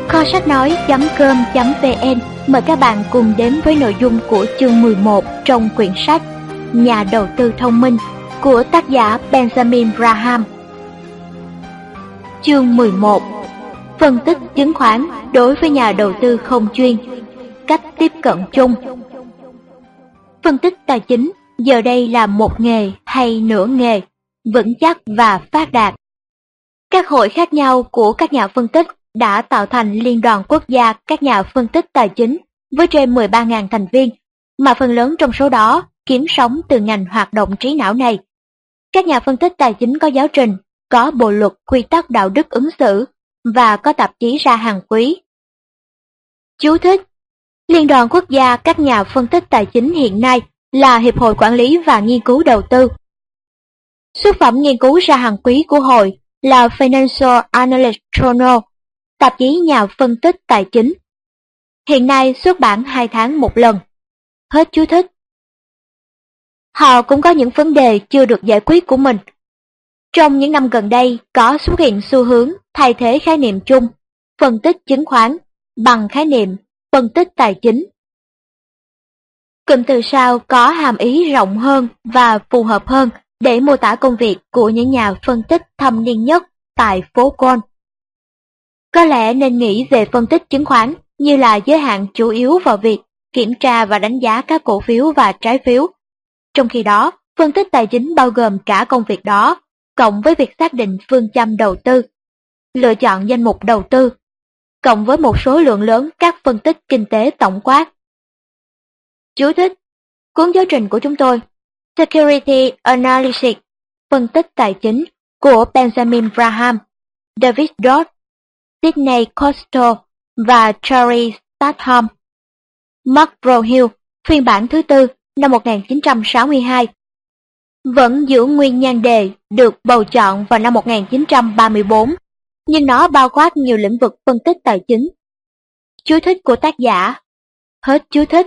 Kho sách nói.com.vn mời các bạn cùng đến với nội dung của chương 11 trong quyển sách Nhà đầu tư thông minh của tác giả Benjamin Graham. Chương 11: Phân tích chứng khoán đối với nhà đầu tư không chuyên. Cách tiếp cận chung. Phân tích tài chính giờ đây là một nghề hay nửa nghề, vững chắc và phát đạt. Các hội khác nhau của các nhà phân tích đã tạo thành Liên đoàn Quốc gia các nhà phân tích tài chính với trên 13.000 thành viên, mà phần lớn trong số đó kiếm sống từ ngành hoạt động trí não này. Các nhà phân tích tài chính có giáo trình, có bộ luật quy tắc đạo đức ứng xử và có tạp chí ra hàng quý. Chú thích: Liên đoàn Quốc gia các nhà phân tích tài chính hiện nay là Hiệp hội Quản lý và Nghiên cứu Đầu tư. Xuất phẩm nghiên cứu ra hàng quý của hội là Financial Analyst Journal, tạp chí nhà phân tích tài chính. Hiện nay xuất bản 2 tháng một lần. Hết chú thích. Họ cũng có những vấn đề chưa được giải quyết của mình. Trong những năm gần đây có xuất hiện xu hướng thay thế khái niệm chung phân tích chứng khoán bằng khái niệm phân tích tài chính. Cụm từ sau có hàm ý rộng hơn và phù hợp hơn để mô tả công việc của những nhà phân tích thâm niên nhất tại phố Wall. Có lẽ nên nghĩ về phân tích chứng khoán như là giới hạn chủ yếu vào việc kiểm tra và đánh giá các cổ phiếu và trái phiếu. Trong khi đó, phân tích tài chính bao gồm cả công việc đó, cộng với việc xác định phương châm đầu tư, lựa chọn danh mục đầu tư, cộng với một số lượng lớn các phân tích kinh tế tổng quát. Chú thích: Cuốn giáo trình của chúng tôi, Security Analysis, phân tích tài chính của Benjamin Graham, David Dodd, Sidney Costello và Charlie Statham. Mark Brohill, phiên bản thứ tư, năm 1962. Vẫn giữ nguyên nhan đề được bầu chọn vào năm 1934, nhưng nó bao quát nhiều lĩnh vực phân tích tài chính. Chú thích của tác giả. Hết chú thích.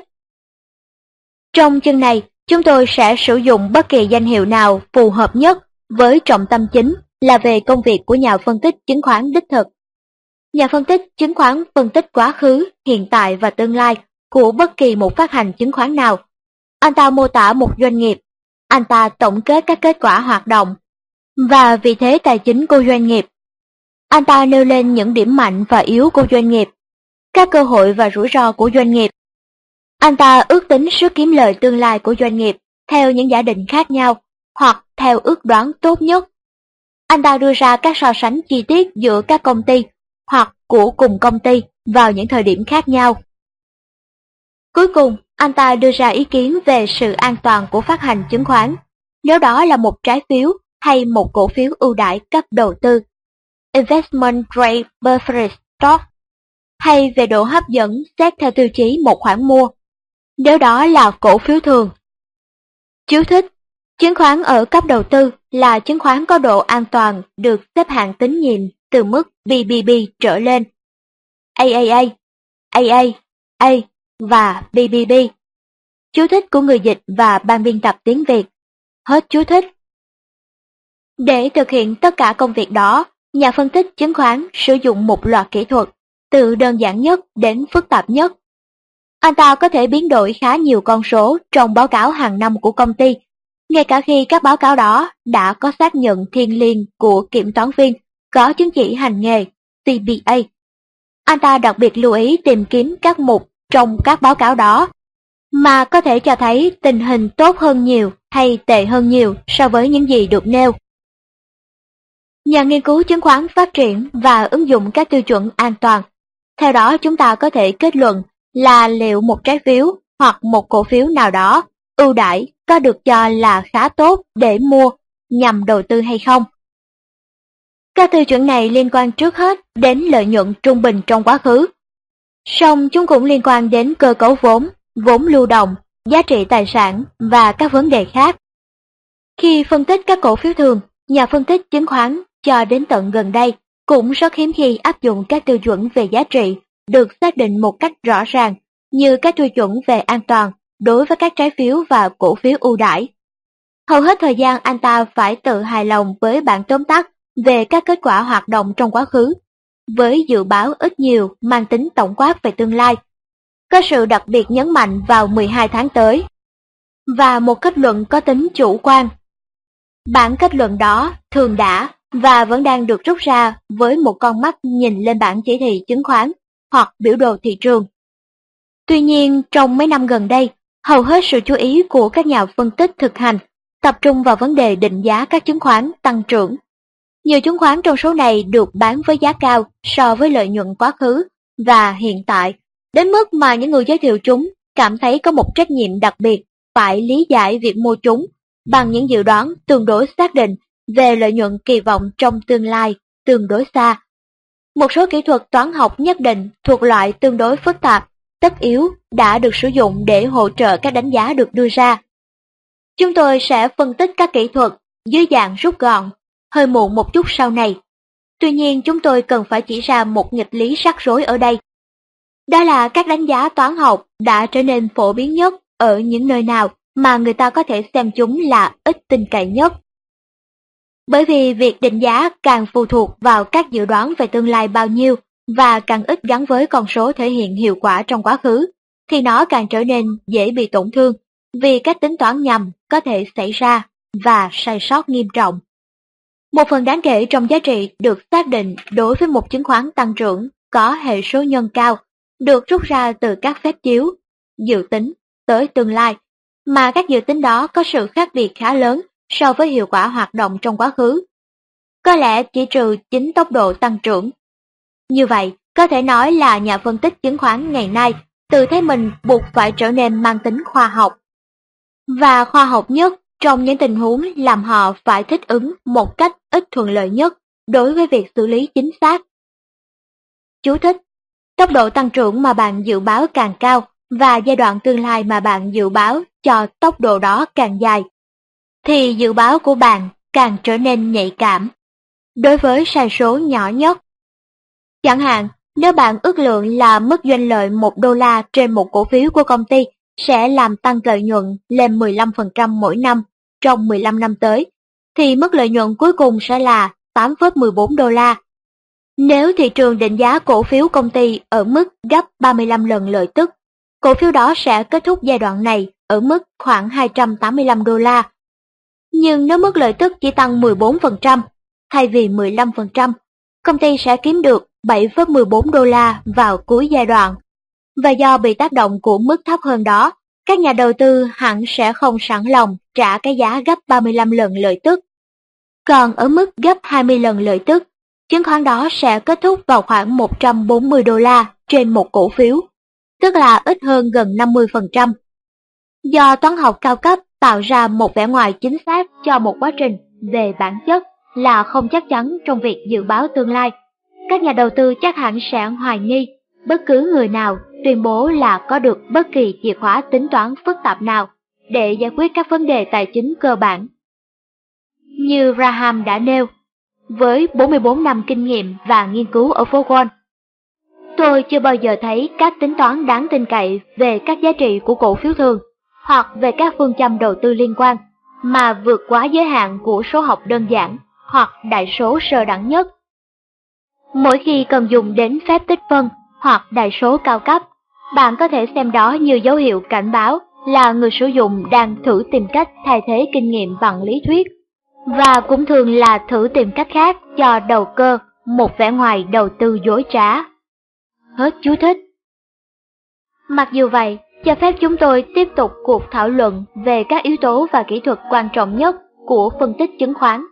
Trong chương này, chúng tôi sẽ sử dụng bất kỳ danh hiệu nào phù hợp nhất với trọng tâm chính là về công việc của nhà phân tích chứng khoán đích thực. Nhà phân tích chứng khoán phân tích quá khứ, hiện tại và tương lai của bất kỳ một phát hành chứng khoán nào. Anh ta mô tả một doanh nghiệp, anh ta tổng kết các kết quả hoạt động và vị thế tài chính của doanh nghiệp. Anh ta nêu lên những điểm mạnh và yếu của doanh nghiệp, các cơ hội và rủi ro của doanh nghiệp. Anh ta ước tính sức kiếm lời tương lai của doanh nghiệp theo những giả định khác nhau hoặc theo ước đoán tốt nhất. Anh ta đưa ra các so sánh chi tiết giữa các công ty hoặc của cùng công ty vào những thời điểm khác nhau. Cuối cùng, anh ta đưa ra ý kiến về sự an toàn của phát hành chứng khoán, nếu đó là một trái phiếu hay một cổ phiếu ưu đãi cấp đầu tư, Investment Grade Preferred Stock, hay về độ hấp dẫn xét theo tiêu chí một khoản mua, nếu đó là cổ phiếu thường. Chú thích: Chứng khoán ở cấp đầu tư là chứng khoán có độ an toàn được xếp hạng tín nhiệm từ mức BBB trở lên. AAA, AA, A và BBB. Chú thích của người dịch và ban biên tập tiếng Việt. Hết chú thích. Để thực hiện tất cả công việc đó, nhà phân tích chứng khoán sử dụng một loạt kỹ thuật, từ đơn giản nhất đến phức tạp nhất. Anh ta có thể biến đổi khá nhiều con số trong báo cáo hàng năm của công ty, ngay cả khi các báo cáo đó đã có xác nhận thiêng liêng của kiểm toán viên có chứng chỉ hành nghề CPA. Anh ta đặc biệt lưu ý tìm kiếm các mục trong các báo cáo đó mà có thể cho thấy tình hình tốt hơn nhiều hay tệ hơn nhiều so với những gì được nêu. Nhà nghiên cứu chứng khoán phát triển và ứng dụng các tiêu chuẩn an toàn. Theo đó chúng ta có thể kết luận là liệu một trái phiếu hoặc một cổ phiếu nào đó ưu đãi có được cho là khá tốt để mua nhằm đầu tư hay không. Các tiêu chuẩn này liên quan trước hết đến lợi nhuận trung bình trong quá khứ. Song chúng cũng liên quan đến cơ cấu vốn, vốn lưu động, giá trị tài sản và các vấn đề khác. Khi phân tích các cổ phiếu thường, nhà phân tích chứng khoán cho đến tận gần đây cũng rất hiếm khi áp dụng các tiêu chuẩn về giá trị được xác định một cách rõ ràng như các tiêu chuẩn về an toàn đối với các trái phiếu và cổ phiếu ưu đãi. Hầu hết thời gian anh ta phải tự hài lòng với bản tóm tắt về các kết quả hoạt động trong quá khứ. với dự báo ít nhiều mang tính tổng quát về tương lai. Có sự đặc biệt nhấn mạnh vào 12 tháng tới, và một kết luận có tính chủ quan. Bản kết luận đó thường đã và vẫn đang được rút ra với một con mắt nhìn lên bảng chỉ thị chứng khoán hoặc biểu đồ thị trường. Tuy nhiên, trong mấy năm gần đây, hầu hết sự chú ý của các nhà phân tích thực hành tập trung vào vấn đề định giá các chứng khoán tăng trưởng. Nhiều chứng khoán trong số này được bán với giá cao so với lợi nhuận quá khứ và hiện tại, đến mức mà những người giới thiệu chúng cảm thấy có một trách nhiệm đặc biệt phải lý giải việc mua chúng bằng những dự đoán tương đối xác định về lợi nhuận kỳ vọng trong tương lai tương đối xa. Một số kỹ thuật toán học nhất định thuộc loại tương đối phức tạp, tất yếu đã được sử dụng để hỗ trợ các đánh giá được đưa ra. Chúng tôi sẽ phân tích các kỹ thuật dưới dạng rút gọn, hơi muộn một chút sau này. Tuy nhiên chúng tôi cần phải chỉ ra một nghịch lý rắc rối ở đây. Đó là các đánh giá toán học đã trở nên phổ biến nhất ở những nơi nào mà người ta có thể xem chúng là ít tin cậy nhất. Bởi vì việc định giá càng phụ thuộc vào các dự đoán về tương lai bao nhiêu và càng ít gắn với con số thể hiện hiệu quả trong quá khứ, thì nó càng trở nên dễ bị tổn thương vì các tính toán nhầm có thể xảy ra và sai sót nghiêm trọng. Một phần đáng kể trong giá trị được xác định đối với một chứng khoán tăng trưởng có hệ số nhân cao được rút ra từ các phép chiếu, dự tính tới tương lai, mà các dự tính đó có sự khác biệt khá lớn so với hiệu quả hoạt động trong quá khứ. Có lẽ chỉ trừ chính tốc độ tăng trưởng. Như vậy, có thể nói là nhà phân tích chứng khoán ngày nay tự thấy mình buộc phải trở nên mang tính khoa học. Và khoa học nhất trong những tình huống làm họ phải thích ứng một cách ít thuận lợi nhất đối với việc xử lý chính xác. Chú thích: tốc độ tăng trưởng mà bạn dự báo càng cao và giai đoạn tương lai mà bạn dự báo cho tốc độ đó càng dài, thì dự báo của bạn càng trở nên nhạy cảm đối với sai số nhỏ nhất. Chẳng hạn, nếu bạn ước lượng là mức doanh lợi $1 trên một cổ phiếu của công ty sẽ làm tăng lợi nhuận lên 15% mỗi năm trong 15 năm tới, thì mức lợi nhuận cuối cùng sẽ là $8,14. Nếu thị trường định giá cổ phiếu công ty ở mức gấp 35 lần lợi tức, cổ phiếu đó sẽ kết thúc giai đoạn này ở mức khoảng $285. Nhưng nếu mức lợi tức chỉ tăng 14% thay vì 15%, công ty sẽ kiếm được $7,14 vào cuối giai đoạn. Và do bị tác động của mức thấp hơn đó, các nhà đầu tư hẳn sẽ không sẵn lòng trả cái giá gấp 35 lần lợi tức. Còn ở mức gấp 20 lần lợi tức, chứng khoán đó sẽ kết thúc vào khoảng $140 trên một cổ phiếu, tức là ít hơn gần 50%. Do toán học cao cấp tạo ra một vẻ ngoài chính xác cho một quá trình về bản chất là không chắc chắn trong việc dự báo tương lai, các nhà đầu tư chắc hẳn sẽ hoài nghi bất cứ người nào tuyên bố là có được bất kỳ chìa khóa tính toán phức tạp nào để giải quyết các vấn đề tài chính cơ bản. Như Graham đã nêu, với 44 năm kinh nghiệm và nghiên cứu ở phố Wall, tôi chưa bao giờ thấy các tính toán đáng tin cậy về các giá trị của cổ phiếu thường hoặc về các phương châm đầu tư liên quan mà vượt quá giới hạn của số học đơn giản hoặc đại số sơ đẳng nhất. Mỗi khi cần dùng đến phép tích phân hoặc đại số cao cấp, bạn có thể xem đó như dấu hiệu cảnh báo là người sử dụng đang thử tìm cách thay thế kinh nghiệm bằng lý thuyết, và cũng thường là thử tìm cách khác cho đầu cơ một vẻ ngoài đầu tư dối trá. Hết chú thích. Mặc dù vậy, cho phép chúng tôi tiếp tục cuộc thảo luận về các yếu tố và kỹ thuật quan trọng nhất của phân tích chứng khoán.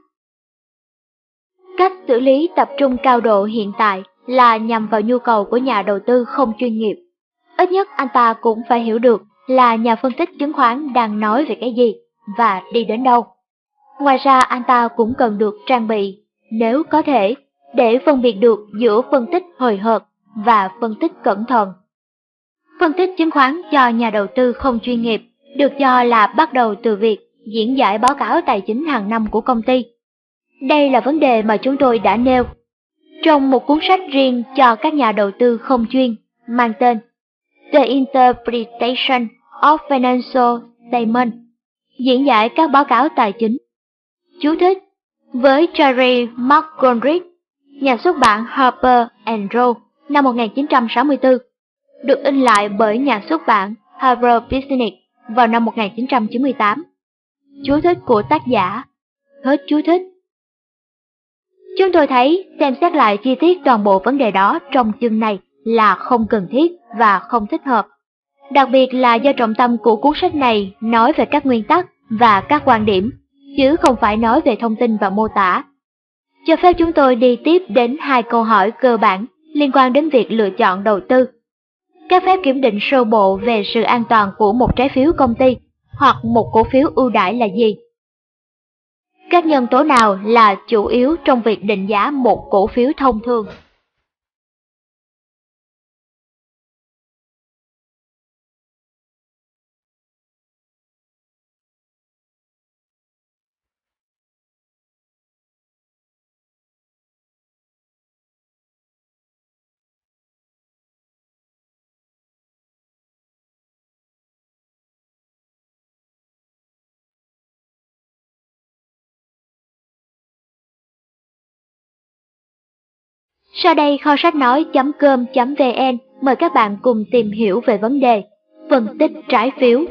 Cách xử lý tập trung cao độ hiện tại là nhằm vào nhu cầu của nhà đầu tư không chuyên nghiệp. Ít nhất anh ta cũng phải hiểu được là nhà phân tích chứng khoán đang nói về cái gì và đi đến đâu. Ngoài ra anh ta cũng cần được trang bị, nếu có thể, để phân biệt được giữa phân tích hời hợt và phân tích cẩn thận. Phân tích chứng khoán cho nhà đầu tư không chuyên nghiệp được cho là bắt đầu từ việc diễn giải báo cáo tài chính hàng năm của công ty. Đây là vấn đề mà chúng tôi đã nêu trong một cuốn sách riêng cho các nhà đầu tư không chuyên mang tên The Interpretation of Financial Statements, diễn giải các báo cáo tài chính. Chú thích: với Jerry McGoldrick, nhà xuất bản Harper and Row năm 1964, được in lại bởi nhà xuất bản Harvard Business vào năm 1998. Chú thích của tác giả. Hết chú thích. Chúng tôi thấy xem xét lại chi tiết toàn bộ vấn đề đó trong chương này là không cần thiết và không thích hợp. Đặc biệt là do trọng tâm của cuốn sách này nói về các nguyên tắc và các quan điểm, chứ không phải nói về thông tin và mô tả. Cho phép chúng tôi đi tiếp đến 2 câu hỏi cơ bản liên quan đến việc lựa chọn đầu tư. Các phép kiểm định sơ bộ về sự an toàn của một trái phiếu công ty hoặc một cổ phiếu ưu đãi là gì? Các nhân tố nào là chủ yếu trong việc định giá một cổ phiếu thông thường? Sau đây kho sách nói.com.vn mời các bạn cùng tìm hiểu về vấn đề phân tích trái phiếu.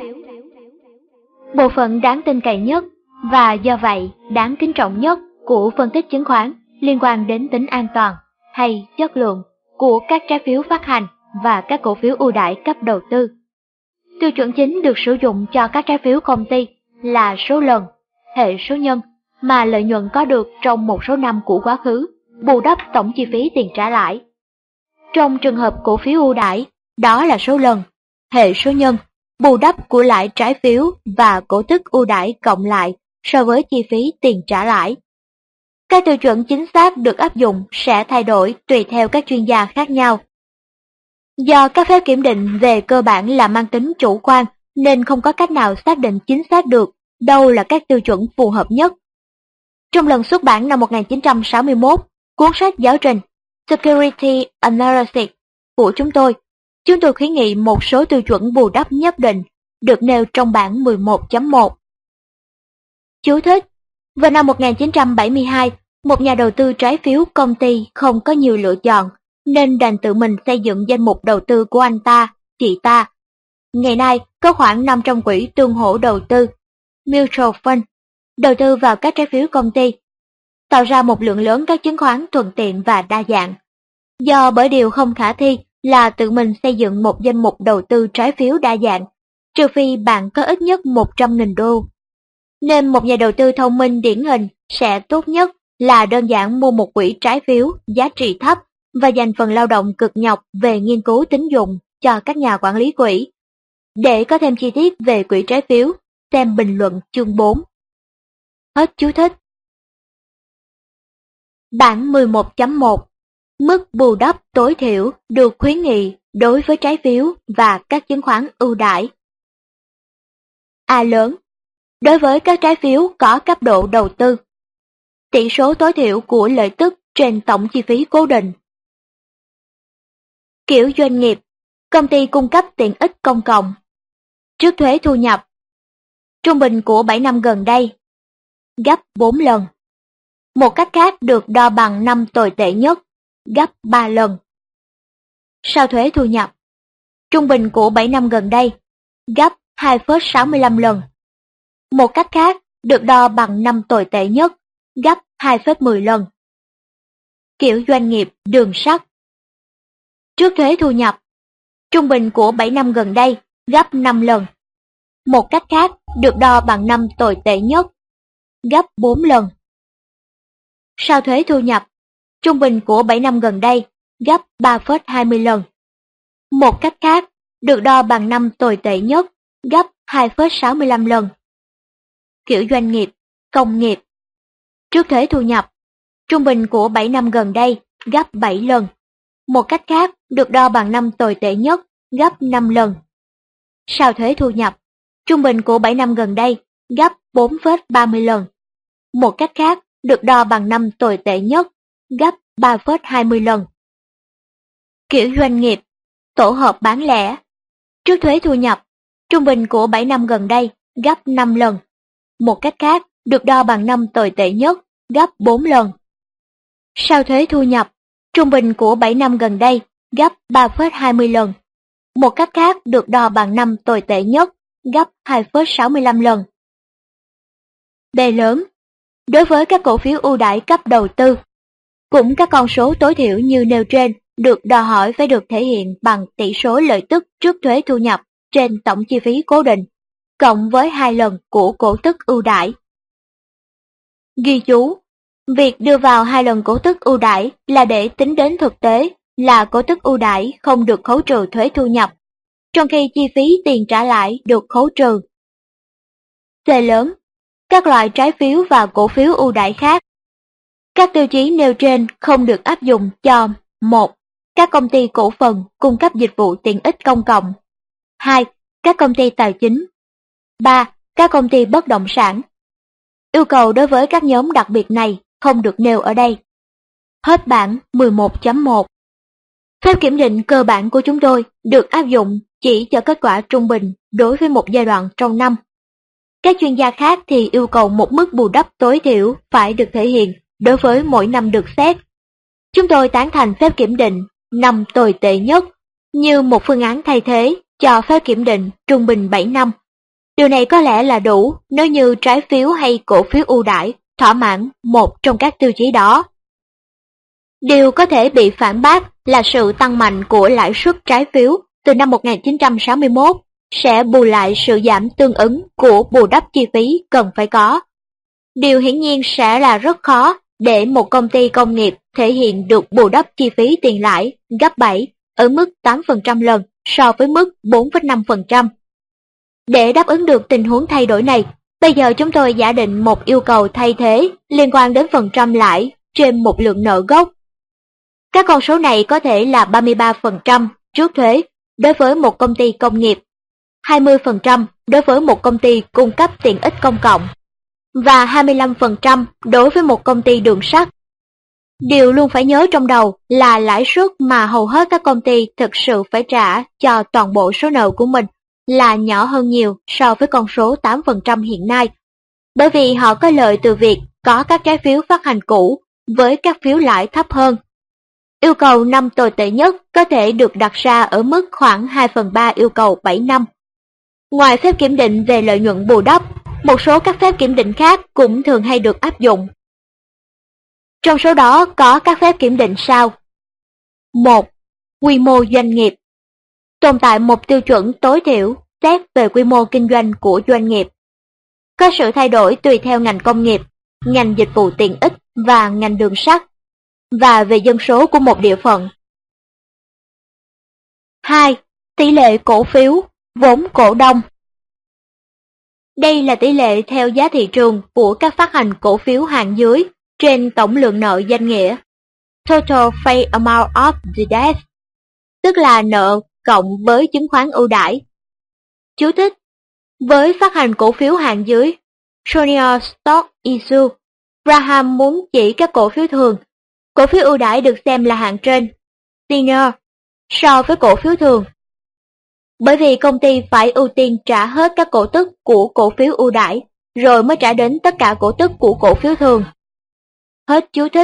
Bộ phận đáng tin cậy nhất và do vậy đáng kính trọng nhất của phân tích chứng khoán liên quan đến tính an toàn hay chất lượng của các trái phiếu phát hành và các cổ phiếu ưu đãi cấp đầu tư. Tiêu chuẩn chính được sử dụng cho các trái phiếu công ty là số lần, hệ số nhân mà lợi nhuận có được trong một số năm của quá khứ, bù đắp tổng chi phí tiền trả lãi. Trong trường hợp cổ phiếu ưu đãi, đó là số lần, hệ số nhân, bù đắp của lãi trái phiếu và cổ tức ưu đãi cộng lại so với chi phí tiền trả lãi. Các tiêu chuẩn chính xác được áp dụng sẽ thay đổi tùy theo các chuyên gia khác nhau. Do các phép kiểm định về cơ bản là mang tính chủ quan nên không có cách nào xác định chính xác được đâu là các tiêu chuẩn phù hợp nhất. Trong lần xuất bản năm 1961, cuốn sách giáo trình Security Analysis của chúng tôi khuyến nghị một số tiêu chuẩn bù đắp nhất định được nêu trong bản 11.1. Chú thích: vào năm 1972, một nhà đầu tư trái phiếu công ty không có nhiều lựa chọn nên đành tự mình xây dựng danh mục đầu tư của anh ta, chị ta. Ngày nay, có khoảng 500 quỹ tương hỗ đầu tư, mutual fund, đầu tư vào các trái phiếu công ty, tạo ra một lượng lớn các chứng khoán thuận tiện và đa dạng. Bởi điều không khả thi là tự mình xây dựng một danh mục đầu tư trái phiếu đa dạng, trừ phi bạn có ít nhất 100.000 đô. Nên một nhà đầu tư thông minh điển hình sẽ tốt nhất là đơn giản mua một quỹ trái phiếu giá trị thấp và dành phần lao động cực nhọc về nghiên cứu tín dụng cho các nhà quản lý quỹ. Để có thêm chi tiết về quỹ trái phiếu, xem bình luận chương 4. Hết chú thích. Bản 11.1. Mức bù đắp tối thiểu được khuyến nghị đối với trái phiếu và các chứng khoán ưu đãi. A lớn. Đối với các trái phiếu có cấp độ đầu tư, tỷ số tối thiểu của lợi tức trên tổng chi phí cố định. Kiểu doanh nghiệp, công ty cung cấp tiện ích công cộng. Trước thuế thu nhập, trung bình của 7 năm gần đây, gấp 4 lần. Một cách khác được đo bằng năm tồi tệ nhất, gấp 3 lần. Sau thuế thu nhập, trung bình của 7 năm gần đây, gấp 2,65 lần. Một cách khác được đo bằng năm tồi tệ nhất, gấp 2,10 lần. Kiểu doanh nghiệp đường sắt. Trước thuế thu nhập, trung bình của 7 năm gần đây, gấp 5 lần. Một cách khác được đo bằng năm tồi tệ nhất, gấp 4 lần. Sau thuế thu nhập, trung bình của 7 năm gần đây, gấp 3,20 lần. Một cách khác được đo bằng năm tồi tệ nhất, gấp 2,65 lần. Kiểu doanh nghiệp, công nghiệp. Trước thuế thu nhập, trung bình của 7 năm gần đây, gấp 7 lần. Một cách khác được đo bằng năm tồi tệ nhất, gấp 5 lần. Sau thuế thu nhập, trung bình của 7 năm gần đây, gấp 4,30 lần. Một cách khác được đo bằng năm tồi tệ nhất, gấp 3,20 lần. Kiểu doanh nghiệp, tổ hợp bán lẻ. Trước thuế thu nhập, trung bình của 7 năm gần đây, gấp 5 lần. Một cách khác được đo bằng năm tồi tệ nhất, gấp 4 lần. Sau thuế thu nhập, trung bình của 7 năm gần đây gấp 3,20 lần. Một cách khác được đo bằng năm tồi tệ nhất, gấp 2,65 lần. B lớn. Đối với các cổ phiếu ưu đãi cấp đầu tư, cũng các con số tối thiểu như nêu trên được đòi hỏi phải được thể hiện bằng tỷ số lợi tức trước thuế thu nhập trên tổng chi phí cố định, cộng với 2 lần của cổ tức ưu đãi. Ghi chú, việc đưa vào 2 lần cổ tức ưu đãi là để tính đến thực tế là cổ tức ưu đãi không được khấu trừ thuế thu nhập, trong khi chi phí tiền trả lãi được khấu trừ. C lớn. Các loại trái phiếu và cổ phiếu ưu đãi khác. Các tiêu chí nêu trên không được áp dụng cho 1. Các công ty cổ phần cung cấp dịch vụ tiện ích công cộng. 2. Các công ty tài chính. 3. Các công ty bất động sản. Yêu cầu đối với các nhóm đặc biệt này không được nêu ở đây. Hết bản 11.1. Phép kiểm định cơ bản của chúng tôi được áp dụng chỉ cho kết quả trung bình đối với một giai đoạn trong năm. Các chuyên gia khác thì yêu cầu một mức bù đắp tối thiểu phải được thể hiện đối với mỗi năm được xét. Chúng tôi tán thành phép kiểm định năm tồi tệ nhất như một phương án thay thế cho phép kiểm định trung bình 7 năm. Điều này có lẽ là đủ nếu như trái phiếu hay cổ phiếu ưu đãi thỏa mãn một trong các tiêu chí đó. Điều có thể bị phản bác là sự tăng mạnh của lãi suất trái phiếu từ năm 1961 sẽ bù lại sự giảm tương ứng của bù đắp chi phí cần phải có. Điều hiển nhiên sẽ là rất khó để một công ty công nghiệp thể hiện được bù đắp chi phí tiền lãi gấp 7 ở mức 8% lần so với mức 4,5%. Để đáp ứng được tình huống thay đổi này, bây giờ chúng tôi giả định một yêu cầu thay thế liên quan đến phần trăm lãi trên một lượng nợ gốc. Các con số này có thể là 33% trước thuế đối với một công ty công nghiệp, 20% đối với một công ty cung cấp tiện ích công cộng, và 25% đối với một công ty đường sắt. Điều luôn phải nhớ trong đầu là lãi suất mà hầu hết các công ty thực sự phải trả cho toàn bộ số nợ của mình là nhỏ hơn nhiều so với con số 8% hiện nay, bởi vì họ có lợi từ việc có các trái phiếu phát hành cũ với các phiếu lãi thấp hơn. Yêu cầu năm tồi tệ nhất có thể được đặt ra ở mức khoảng 2/3 yêu cầu 7 năm. Ngoài phép kiểm định về lợi nhuận bù đắp, một số các phép kiểm định khác cũng thường hay được áp dụng. Trong số đó có các phép kiểm định sau. 1. Quy mô doanh nghiệp. Tồn tại một tiêu chuẩn tối thiểu xét về quy mô kinh doanh của doanh nghiệp. Có sự thay đổi tùy theo ngành công nghiệp, ngành dịch vụ tiện ích và ngành đường sắt, và về dân số của một địa phận. 2. Tỷ lệ cổ phiếu, vốn cổ đông. Đây là tỷ lệ theo giá thị trường của các phát hành cổ phiếu hạng dưới trên tổng lượng nợ danh nghĩa, Total Face Amount of the Debt, tức là nợ cộng với chứng khoán ưu đãi. Chú thích: với phát hành cổ phiếu hạng dưới, Junior Stock Issue, Graham muốn chỉ các cổ phiếu thường. Cổ phiếu ưu đãi được xem là hạng trên, senior, so với cổ phiếu thường. Bởi vì công ty phải ưu tiên trả hết các cổ tức của cổ phiếu ưu đãi, rồi mới trả đến tất cả cổ tức của cổ phiếu thường. Hết chú thích.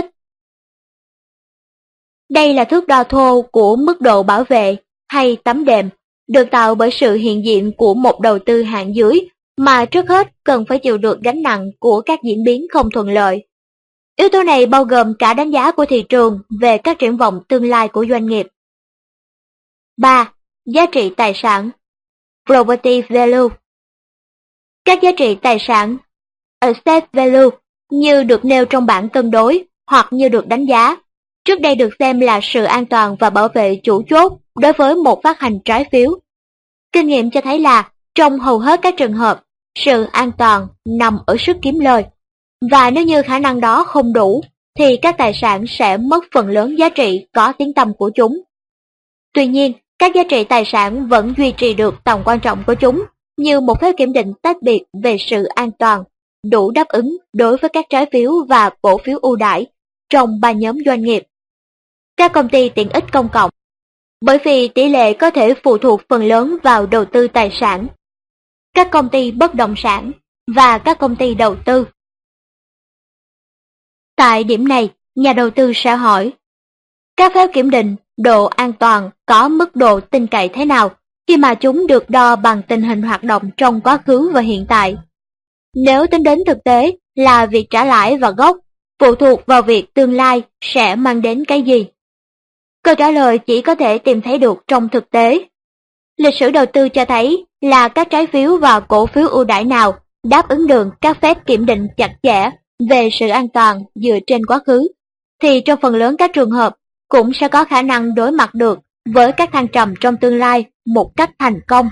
Đây là thước đo thô của mức độ bảo vệ hay tấm đệm, được tạo bởi sự hiện diện của một đầu tư hạng dưới mà trước hết cần phải chịu được gánh nặng của các diễn biến không thuận lợi. Yếu tố này bao gồm cả đánh giá của thị trường về các triển vọng tương lai của doanh nghiệp. 3. Giá trị tài sản, Property Value. Các giá trị tài sản, Asset Value, như được nêu trong bảng cân đối hoặc như được đánh giá, trước đây được xem là sự an toàn và bảo vệ chủ chốt đối với một phát hành trái phiếu. Kinh nghiệm cho thấy là trong hầu hết các trường hợp, sự an toàn nằm ở sức kiếm lời, và nếu như khả năng đó không đủ, thì các tài sản sẽ mất phần lớn giá trị có tiếng tăm của chúng. Tuy nhiên, các giá trị tài sản vẫn duy trì được tầm quan trọng của chúng như một phép kiểm định tách biệt về sự an toàn, đủ đáp ứng đối với các trái phiếu và cổ phiếu ưu đãi trong 3 nhóm doanh nghiệp. Các công ty tiện ích công cộng, bởi vì tỷ lệ có thể phụ thuộc phần lớn vào đầu tư tài sản. Các công ty bất động sản và các công ty đầu tư. Tại điểm này, nhà đầu tư sẽ hỏi, các phép kiểm định độ an toàn có mức độ tin cậy thế nào khi mà chúng được đo bằng tình hình hoạt động trong quá khứ và hiện tại? Nếu tính đến thực tế là việc trả lãi và gốc, phụ thuộc vào việc tương lai sẽ mang đến cái gì? Câu trả lời chỉ có thể tìm thấy được trong thực tế. Lịch sử đầu tư cho thấy là các trái phiếu và cổ phiếu ưu đãi nào đáp ứng được các phép kiểm định chặt chẽ về sự an toàn dựa trên quá khứ, thì trong phần lớn các trường hợp cũng sẽ có khả năng đối mặt được với các thăng trầm trong tương lai một cách thành công.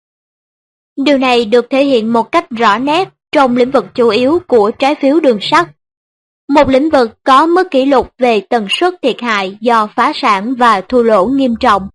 Điều này được thể hiện một cách rõ nét trong lĩnh vực chủ yếu của trái phiếu đường sắt, một lĩnh vực có mức kỷ lục về tần suất thiệt hại do phá sản và thua lỗ nghiêm trọng.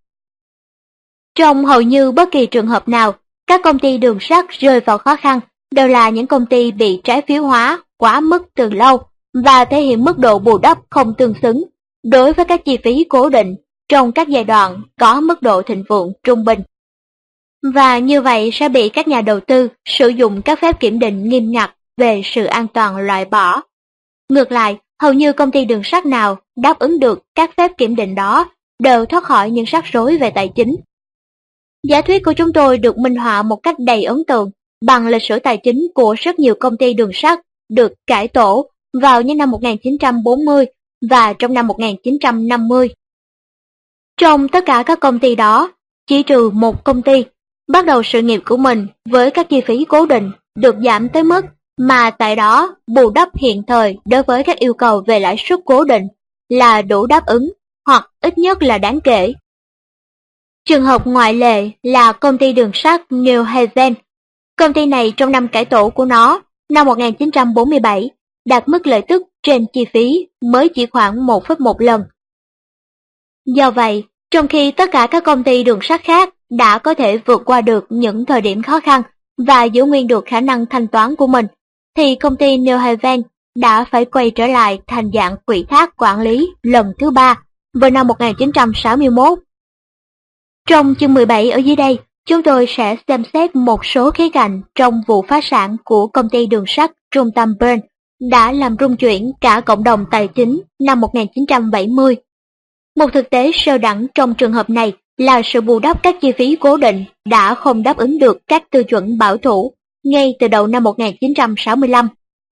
Trong hầu như bất kỳ trường hợp nào, các công ty đường sắt rơi vào khó khăn đều là những công ty bị trái phiếu hóa quá mức từ lâu và thể hiện mức độ bù đắp không tương xứng đối với các chi phí cố định trong các giai đoạn có mức độ thịnh vượng trung bình. Và như vậy sẽ bị các nhà đầu tư sử dụng các phép kiểm định nghiêm ngặt về sự an toàn loại bỏ. Ngược lại, hầu như công ty đường sắt nào đáp ứng được các phép kiểm định đó đều thoát khỏi những rắc rối về tài chính. Giả thuyết của chúng tôi được minh họa một cách đầy ấn tượng bằng lịch sử tài chính của rất nhiều công ty đường sắt được cải tổ vào những năm 1940 và trong năm 1950. Trong tất cả các công ty đó, chỉ trừ một công ty bắt đầu sự nghiệp của mình với các chi phí cố định được giảm tới mức mà tại đó bù đắp hiện thời đối với các yêu cầu về lãi suất cố định là đủ đáp ứng hoặc ít nhất là đáng kể. Trường hợp ngoại lệ là công ty đường sắt New Haven. Công ty này trong năm cải tổ của nó, năm 1947, đạt mức lợi tức trên chi phí mới chỉ khoảng 1,1 lần. Do vậy, trong khi tất cả các công ty đường sắt khác đã có thể vượt qua được những thời điểm khó khăn và giữ nguyên được khả năng thanh toán của mình, thì công ty New Haven đã phải quay trở lại thành dạng quỹ thác quản lý lần thứ 3 vào năm 1961. Trong chương 17 ở dưới đây, chúng tôi sẽ xem xét một số khía cạnh trong vụ phá sản của công ty đường sắt trung tâm Bern đã làm rung chuyển cả cộng đồng tài chính năm 1970. Một thực tế sơ đẳng trong trường hợp này là sự bù đắp các chi phí cố định đã không đáp ứng được các tiêu chuẩn bảo thủ ngay từ đầu năm 1965.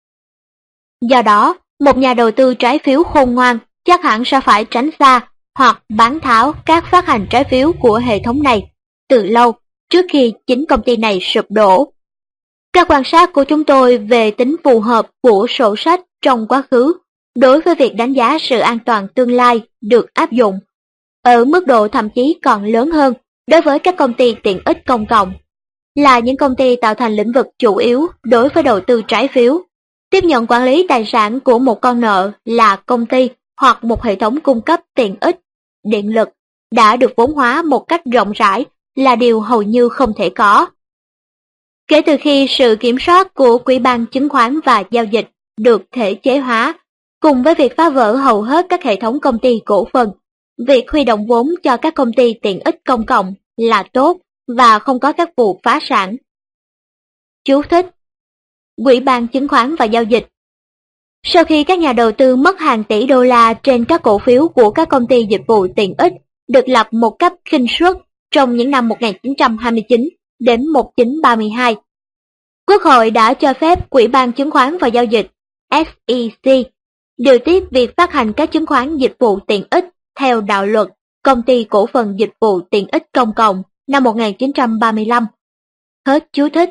Do đó, một nhà đầu tư trái phiếu khôn ngoan chắc hẳn sẽ phải tránh xa hoặc bán tháo các phát hành trái phiếu của hệ thống này từ lâu trước khi chính công ty này sụp đổ. Các quan sát của chúng tôi về tính phù hợp của sổ sách trong quá khứ đối với việc đánh giá sự an toàn tương lai được áp dụng, ở mức độ thậm chí còn lớn hơn đối với các công ty tiện ích công cộng, là những công ty tạo thành lĩnh vực chủ yếu đối với đầu tư trái phiếu. Tiếp nhận quản lý tài sản của một con nợ là công ty hoặc một hệ thống cung cấp tiện ích, điện lực đã được vốn hóa một cách rộng rãi là điều hầu như không thể có. Kể từ khi sự kiểm soát của Ủy ban Chứng khoán và Giao dịch được thể chế hóa, cùng với việc phá vỡ hầu hết các hệ thống công ty cổ phần, việc huy động vốn cho các công ty tiện ích công cộng là tốt và không có các vụ phá sản. Chú thích: Ủy ban Chứng khoán và Giao dịch. Sau khi các nhà đầu tư mất hàng tỷ đô la trên các cổ phiếu của các công ty dịch vụ tiện ích được lập một cách khinh suất trong những năm 1929 đến 1932, Quốc hội đã cho phép Ủy ban Chứng khoán và Giao dịch SEC điều tiết việc phát hành các chứng khoán dịch vụ tiện ích theo đạo luật Công ty Cổ phần Dịch vụ Tiện ích Công cộng năm 1935. Hết chú thích.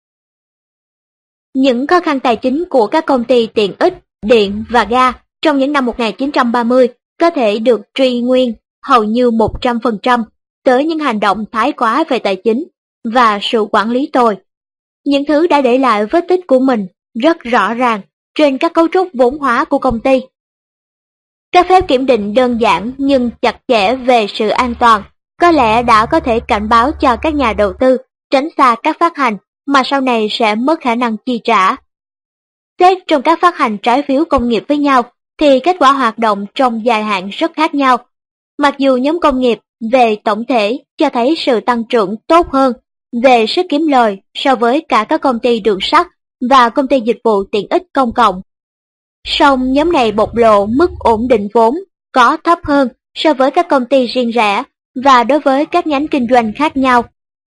Những khó khăn tài chính của các công ty tiện ích, điện và ga trong những năm 1930 có thể được truy nguyên hầu như 100% tới những hành động thái quá về tài chính và sự quản lý tồi. Những thứ đã để lại vết tích của mình rất rõ ràng trên các cấu trúc vốn hóa của công ty. Các phép kiểm định đơn giản nhưng chặt chẽ về sự an toàn có lẽ đã có thể cảnh báo cho các nhà đầu tư tránh xa các phát hành mà sau này sẽ mất khả năng chi trả. Xét trong các phát hành trái phiếu công nghiệp với nhau thì kết quả hoạt động trong dài hạn rất khác nhau. Mặc dù nhóm công nghiệp về tổng thể cho thấy sự tăng trưởng tốt hơn về sức kiếm lời so với cả các công ty đường sắt và công ty dịch vụ tiện ích công cộng. Song nhóm này bộc lộ mức ổn định vốn có thấp hơn so với các công ty riêng rẽ và đối với các nhánh kinh doanh khác nhau.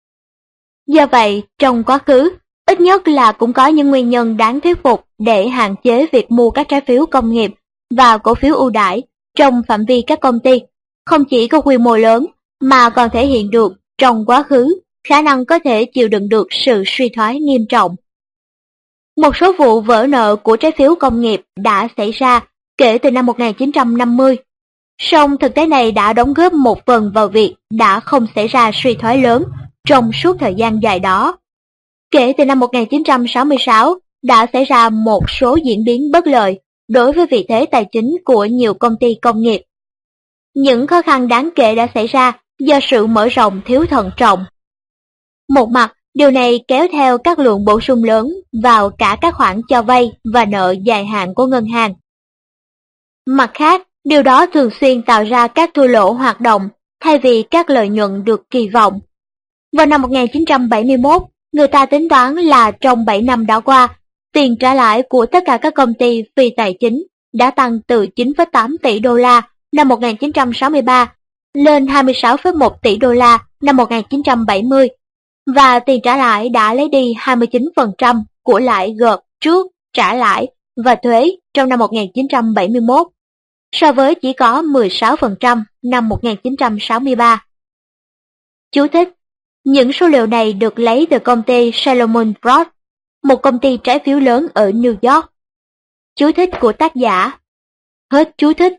Do vậy, trong quá khứ, ít nhất là cũng có những nguyên nhân đáng thuyết phục để hạn chế việc mua các trái phiếu công nghiệp và cổ phiếu ưu đãi trong phạm vi các công ty, không chỉ có quy mô lớn mà còn thể hiện được trong quá khứ khả năng có thể chịu đựng được sự suy thoái nghiêm trọng. Một số vụ vỡ nợ của trái phiếu công nghiệp đã xảy ra kể từ năm 1950, song thực tế này đã đóng góp một phần vào việc đã không xảy ra suy thoái lớn trong suốt thời gian dài đó. Kể từ năm 1966 đã xảy ra một số diễn biến bất lợi đối với vị thế tài chính của nhiều công ty công nghiệp. Những khó khăn đáng kể đã xảy ra do sự mở rộng thiếu thận trọng. Một mặt, điều này kéo theo các lượng bổ sung lớn vào cả các khoản cho vay và nợ dài hạn của ngân hàng. Mặt khác, điều đó thường xuyên tạo ra các thua lỗ hoạt động thay vì các lợi nhuận được kỳ vọng. Vào năm 1971, người ta tính toán là trong 7 năm đã qua, tiền trả lãi của tất cả các công ty phi tài chính đã tăng từ 9,8 tỷ đô la năm 1963 lên 26,1 tỷ đô la năm 1970, và tiền trả lãi đã lấy đi 29% của lãi gộp trước, trả lãi và thuế trong năm 1971, so với chỉ có 16% năm 1963. Chú thích: những số liệu này được lấy từ công ty Salomon Brothers, một công ty trái phiếu lớn ở New York. Chú thích của tác giả. Hết chú thích.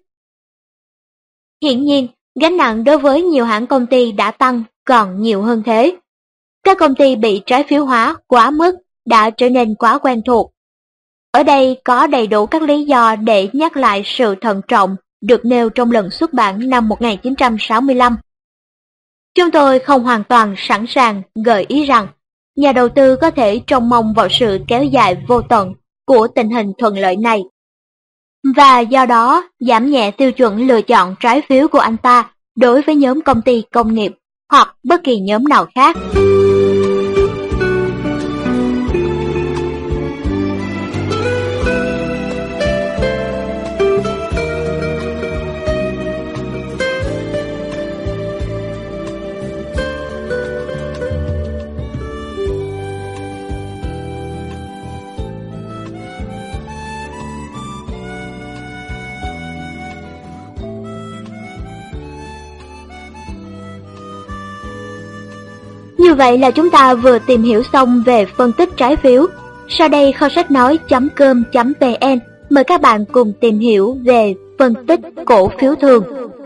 Hiển nhiên, gánh nặng đối với nhiều hãng công ty đã tăng còn nhiều hơn thế. Các công ty bị trái phiếu hóa quá mức đã trở nên quá quen thuộc. Ở đây có đầy đủ các lý do để nhắc lại sự thận trọng được nêu trong lần xuất bản năm 1965. Chúng tôi không hoàn toàn sẵn sàng gợi ý rằng nhà đầu tư có thể trông mong vào sự kéo dài vô tận của tình hình thuận lợi này, và do đó giảm nhẹ tiêu chuẩn lựa chọn trái phiếu của anh ta đối với nhóm công ty công nghiệp hoặc bất kỳ nhóm nào khác. Như vậy là chúng ta vừa tìm hiểu xong về phân tích trái phiếu. Sau đây kho sách nói.com.vn mời các bạn cùng tìm hiểu về phân tích cổ phiếu thường.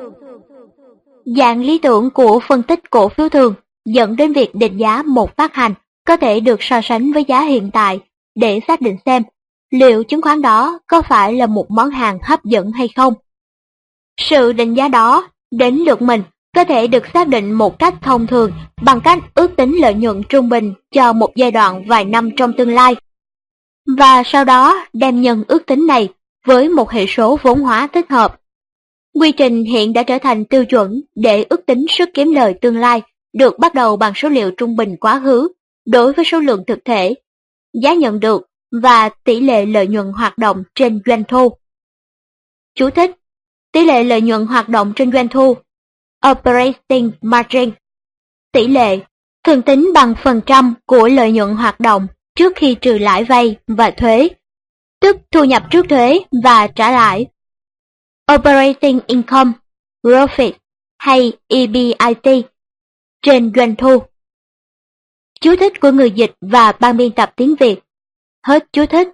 Dạng lý tưởng của phân tích cổ phiếu thường dẫn đến việc định giá một phát hành có thể được so sánh với giá hiện tại để xác định xem liệu chứng khoán đó có phải là một món hàng hấp dẫn hay không. Sự định giá đó đến lượt mình có thể được xác định một cách thông thường bằng cách ước tính lợi nhuận trung bình cho một giai đoạn vài năm trong tương lai, và sau đó đem nhân ước tính này với một hệ số vốn hóa thích hợp. Quy trình hiện đã trở thành tiêu chuẩn để ước tính sức kiếm lời tương lai, được bắt đầu bằng số liệu trung bình quá khứ đối với số lượng thực thể, giá nhận được và tỷ lệ lợi nhuận hoạt động trên doanh thu. Chú thích: tỷ lệ lợi nhuận hoạt động trên doanh thu, operating margin. Tỷ lệ thường tính bằng phần trăm của lợi nhuận hoạt động trước khi trừ lãi vay và thuế, tức thu nhập trước thuế và trả lãi. Operating income, profit hay EBIT trên doanh thu. Chú thích của người dịch và ban biên tập tiếng Việt. Hết chú thích.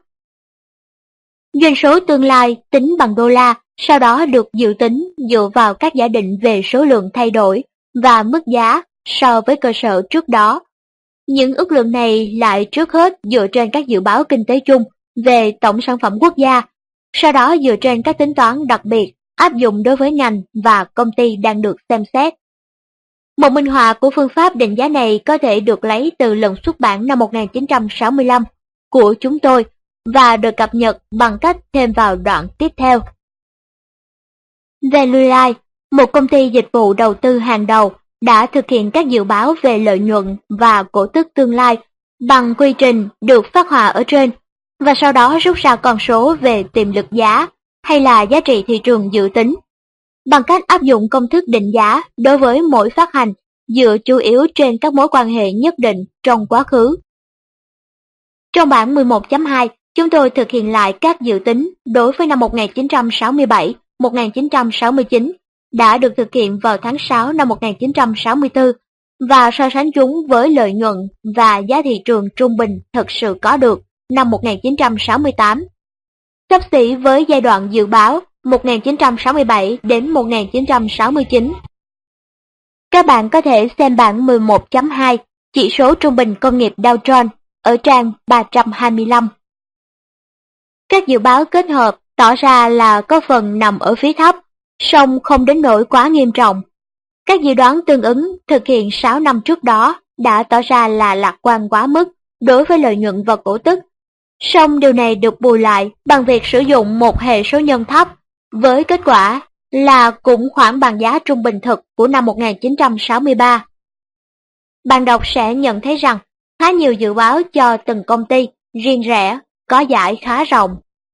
Doanh số tương lai tính bằng đô la, sau đó được dự tính dựa vào các giả định về số lượng thay đổi và mức giá so với cơ sở trước đó. Những ước lượng này lại trước hết dựa trên các dự báo kinh tế chung về tổng sản phẩm quốc gia, sau đó dựa trên các tính toán đặc biệt áp dụng đối với ngành và công ty đang được xem xét. Một minh họa của phương pháp định giá này có thể được lấy từ lần xuất bản năm 1965 của chúng tôi và được cập nhật bằng cách thêm vào đoạn tiếp theo. Valuelife, một công ty dịch vụ đầu tư hàng đầu, đã thực hiện các dự báo về lợi nhuận và cổ tức tương lai bằng quy trình được phác họa ở trên. và sau đó rút ra con số về tiềm lực giá hay là giá trị thị trường dự tính, bằng cách áp dụng công thức định giá đối với mỗi phát hành dựa chủ yếu trên các mối quan hệ nhất định trong quá khứ. Trong bảng 11.2, chúng tôi thực hiện lại các dự tính đối với năm 1967, 1969 đã được thực hiện vào tháng 6 năm 1964 và so sánh chúng với lợi nhuận và giá thị trường trung bình thực sự có được năm 1968. Xấp xỉ với giai đoạn dự báo 1967 đến 1969. Các bạn có thể xem bảng 11.2 chỉ số trung bình công nghiệp Dow Jones ở trang 325. Các dự báo kết hợp tỏ ra là có phần nằm ở phía thấp, song không đến nỗi quá nghiêm trọng. Các dự đoán tương ứng thực hiện 6 năm trước đó đã tỏ ra là lạc quan quá mức đối với lợi nhuận và cổ tức. Song điều này được bù lại bằng việc sử dụng một hệ số nhân thấp, với kết quả là cũng khoảng bằng giá trung bình thực của năm 1963. Bạn đọc sẽ nhận thấy rằng khá nhiều dự báo cho từng công ty riêng rẽ có giải khá rộng.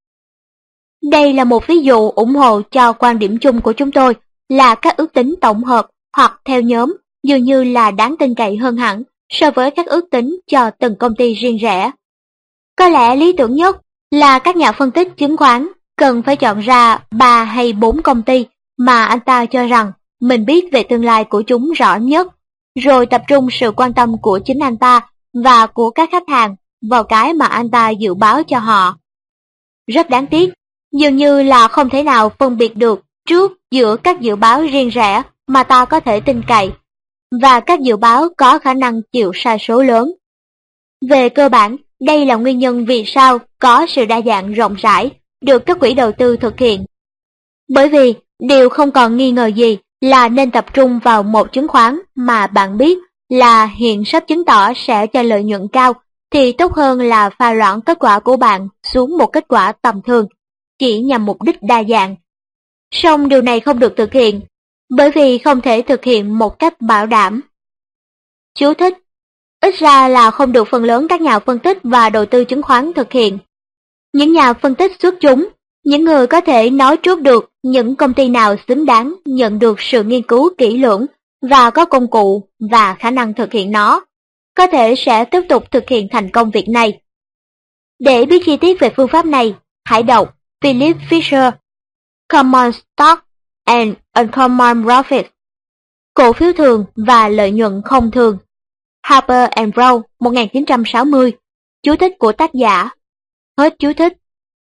Đây là một ví dụ ủng hộ cho quan điểm chung của chúng tôi là các ước tính tổng hợp hoặc theo nhóm dường như là đáng tin cậy hơn hẳn so với các ước tính cho từng công ty riêng rẽ. Có lẽ lý tưởng nhất là các nhà phân tích chứng khoán cần phải chọn ra 3 hay 4 công ty mà anh ta cho rằng mình biết về tương lai của chúng rõ nhất, rồi tập trung sự quan tâm của chính anh ta và của các khách hàng vào cái mà anh ta dự báo cho họ. Rất đáng tiếc, dường như là không thể nào phân biệt được trước giữa các dự báo riêng rẽ mà ta có thể tin cậy và các dự báo có khả năng chịu sai số lớn. Về cơ bản, đây là nguyên nhân vì sao có sự đa dạng rộng rãi được các quỹ đầu tư thực hiện. Bởi vì điều không còn nghi ngờ gì là nên tập trung vào một chứng khoán mà bạn biết là hiện sắp chứng tỏ sẽ cho lợi nhuận cao, thì tốt hơn là pha loãng kết quả của bạn xuống một kết quả tầm thường, chỉ nhằm mục đích đa dạng. Song điều này không được thực hiện, bởi vì không thể thực hiện một cách bảo đảm. Chú thích: ít ra là không được phần lớn các nhà phân tích và đầu tư chứng khoán thực hiện. Những nhà phân tích xuất chúng, những người có thể nói trước được những công ty nào xứng đáng nhận được sự nghiên cứu kỹ lưỡng và có công cụ và khả năng thực hiện nó, có thể sẽ tiếp tục thực hiện thành công việc này. Để biết chi tiết về phương pháp này, hãy đọc Philip Fisher, Common Stock and Uncommon Profit, cổ phiếu thường và lợi nhuận không thường, Harper and Row 1960, chú thích của tác giả. Hết chú thích.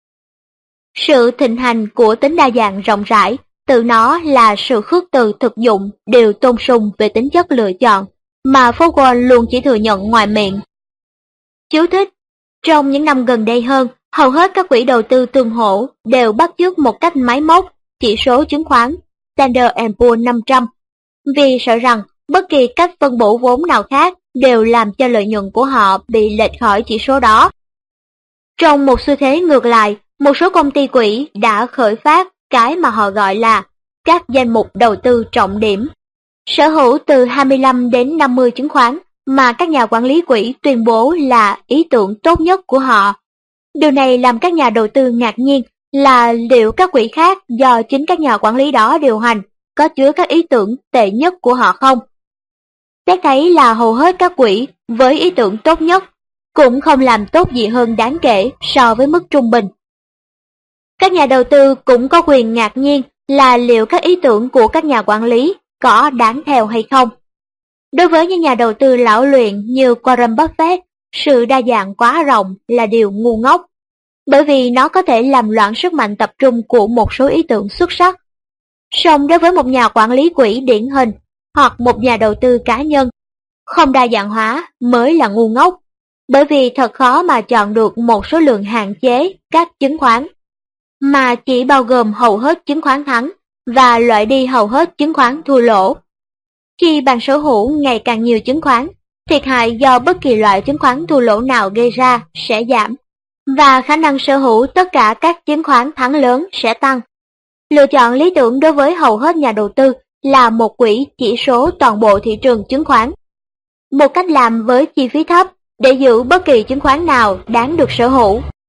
Sự thịnh hành của tính đa dạng rộng rãi, tự nó là sự khước từ thực dụng đều tôn sùng về tính chất lựa chọn, mà phố Wall luôn chỉ thừa nhận ngoài miệng. Chú thích: trong những năm gần đây hơn, hầu hết các quỹ đầu tư tương hỗ đều bắt chước một cách máy móc chỉ số chứng khoán Standard & Poor's 500, vì sợ rằng bất kỳ cách phân bổ vốn nào khác đều làm cho lợi nhuận của họ bị lệch khỏi chỉ số đó. Trong một xu thế ngược lại, một số công ty quỹ đã khởi phát cái mà họ gọi là các danh mục đầu tư trọng điểm, sở hữu từ 25 đến 50 chứng khoán mà các nhà quản lý quỹ tuyên bố là ý tưởng tốt nhất của họ. Điều này làm các nhà đầu tư ngạc nhiên là liệu các quỹ khác do chính các nhà quản lý đó điều hành có chứa các ý tưởng tệ nhất của họ không? Xét thấy là hầu hết các quỹ với ý tưởng tốt nhất cũng không làm tốt gì hơn đáng kể so với mức trung bình. Các nhà đầu tư cũng có quyền ngạc nhiên là liệu các ý tưởng của các nhà quản lý có đáng theo hay không. Đối với những nhà đầu tư lão luyện như Warren Buffett, sự đa dạng quá rộng là điều ngu ngốc, bởi vì nó có thể làm loạn sức mạnh tập trung của một số ý tưởng xuất sắc. Song đối với một nhà quản lý quỹ điển hình hoặc một nhà đầu tư cá nhân, không đa dạng hóa mới là ngu ngốc, bởi vì thật khó mà chọn được một số lượng hạn chế các chứng khoán, mà chỉ bao gồm hầu hết chứng khoán thắng và loại đi hầu hết chứng khoán thua lỗ. Khi bạn sở hữu ngày càng nhiều chứng khoán, thiệt hại do bất kỳ loại chứng khoán thua lỗ nào gây ra sẽ giảm, và khả năng sở hữu tất cả các chứng khoán thắng lớn sẽ tăng. Lựa chọn lý tưởng đối với hầu hết nhà đầu tư là một quỹ chỉ số toàn bộ thị trường chứng khoán. Một cách làm với chi phí thấp để giữ bất kỳ chứng khoán nào đáng được sở hữu.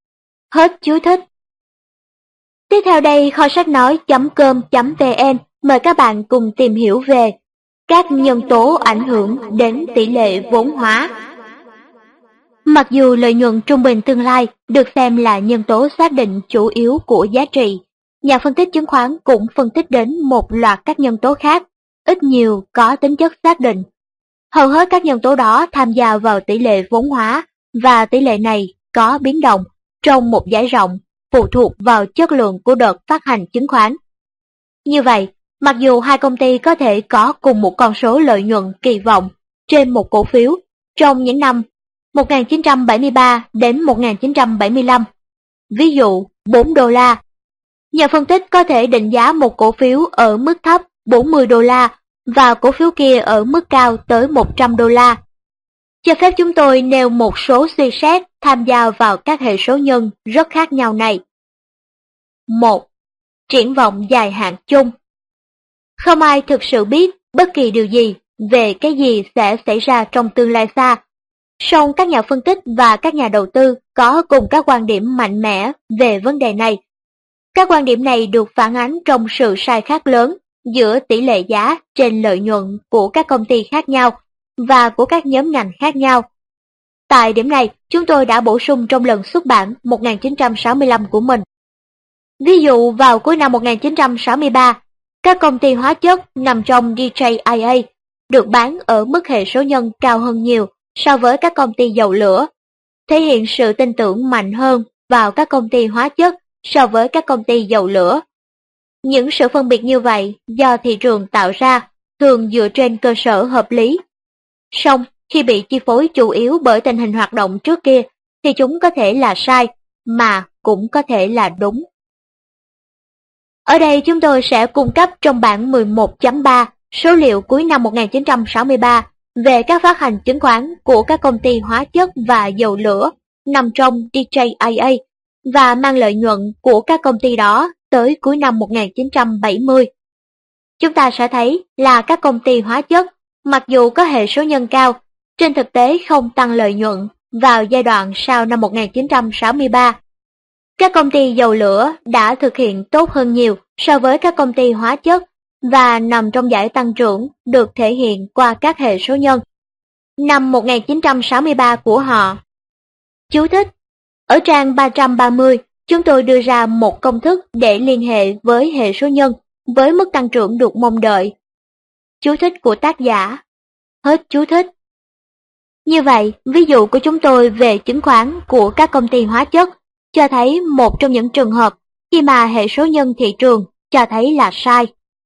Hết chú thích. Tiếp theo đây kho sách nói.com.vn mời các bạn cùng tìm hiểu về các nhân tố ảnh hưởng đến tỷ lệ vốn hóa. Mặc dù lợi nhuận trung bình tương lai được xem là nhân tố xác định chủ yếu của giá trị, nhà phân tích chứng khoán cũng phân tích đến một loạt các nhân tố khác, ít nhiều có tính chất xác định. Hầu hết các nhân tố đó tham gia vào tỷ lệ vốn hóa và tỷ lệ này có biến động trong một dải rộng phụ thuộc vào chất lượng của đợt phát hành chứng khoán. Như vậy, mặc dù hai công ty có thể có cùng một con số lợi nhuận kỳ vọng trên một cổ phiếu trong những năm 1973 đến 1975, ví dụ 4 đô la, nhà phân tích có thể định giá một cổ phiếu ở mức thấp 40 đô la và cổ phiếu kia ở mức cao tới 100 đô la. Cho phép chúng tôi nêu một số suy xét tham gia vào các hệ số nhân rất khác nhau này. 1. Triển vọng dài hạn chung. Không ai thực sự biết bất kỳ điều gì về cái gì sẽ xảy ra trong tương lai xa. Song các nhà phân tích và các nhà đầu tư có cùng các quan điểm mạnh mẽ về vấn đề này. Các quan điểm này được phản ánh trong sự sai khác lớn giữa tỷ lệ giá trên lợi nhuận của các công ty khác nhau và của các nhóm ngành khác nhau. Tại điểm này, chúng tôi đã bổ sung trong lần xuất bản 1965 của mình. Ví dụ vào cuối năm 1963, các công ty hóa chất nằm trong DJIA được bán ở mức hệ số nhân cao hơn nhiều so với các công ty dầu lửa, thể hiện sự tin tưởng mạnh hơn vào các công ty hóa chất so với các công ty dầu lửa. Những sự phân biệt như vậy do thị trường tạo ra, thường dựa trên cơ sở hợp lý. Song, khi bị chi phối chủ yếu bởi tình hình hoạt động trước kia, thì chúng có thể là sai, mà cũng có thể là đúng. Ở đây chúng tôi sẽ cung cấp trong bảng 11.3 số liệu cuối năm 1963 về các phát hành chứng khoán của các công ty hóa chất và dầu lửa nằm trong DJIA và mang lợi nhuận của các công ty đó tới cuối năm 1970. Chúng ta sẽ thấy là các công ty hóa chất, mặc dù có hệ số nhân cao, trên thực tế không tăng lợi nhuận vào giai đoạn sau năm 1963. Các công ty dầu lửa đã thực hiện tốt hơn nhiều so với các công ty hóa chất và nằm trong dải tăng trưởng được thể hiện qua các hệ số nhân năm 1963 của họ. Chú thích: ở trang 330, chúng tôi đưa ra một công thức để liên hệ với hệ số nhân với mức tăng trưởng được mong đợi. Chú thích của tác giả. Hết chú thích. Như vậy, ví dụ của chúng tôi về chứng khoán của các công ty hóa chất cho thấy một trong những trường hợp khi mà hệ số nhân thị trường cho thấy là sai.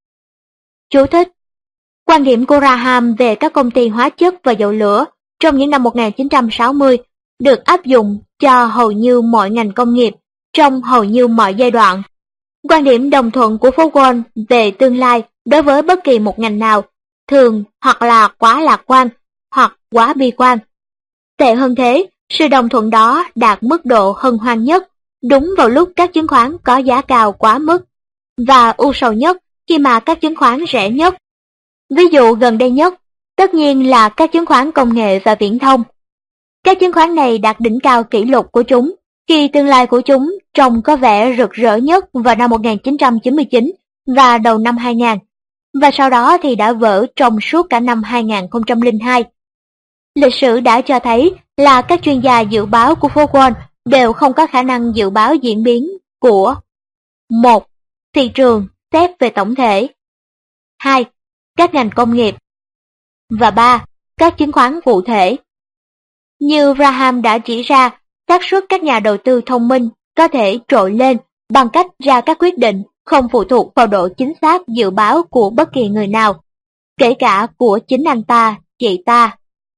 Chú thích: quan điểm của Graham về các công ty hóa chất và dầu lửa trong những năm 1960 được áp dụng cho hầu như mọi ngành công nghiệp trong hầu như mọi giai đoạn. Quan điểm đồng thuận của phố Wall về tương lai đối với bất kỳ một ngành nào thường hoặc là quá lạc quan hoặc quá bi quan. Tệ hơn thế, sự đồng thuận đó đạt mức độ hân hoan nhất đúng vào lúc các chứng khoán có giá cao quá mức, và u sầu nhất khi mà các chứng khoán rẻ nhất. Ví dụ gần đây nhất, tất nhiên là các chứng khoán công nghệ và viễn thông. Các chứng khoán này đạt đỉnh cao kỷ lục của chúng khi tương lai của chúng trông có vẻ rực rỡ nhất vào năm 1999 và đầu năm 2000, và sau đó thì đã vỡ trong suốt cả năm 2002. Lịch sử đã cho thấy là các chuyên gia dự báo của phố Wall đều không có khả năng dự báo diễn biến của 1. Thị trường xét về tổng thể, 2. Các ngành công nghiệp, và 3. Các chứng khoán cụ thể. Như Graham đã chỉ ra, xác suất các nhà đầu tư thông minh có thể trội lên bằng cách ra các quyết định không phụ thuộc vào độ chính xác dự báo của bất kỳ người nào, kể cả của chính anh ta, chị ta.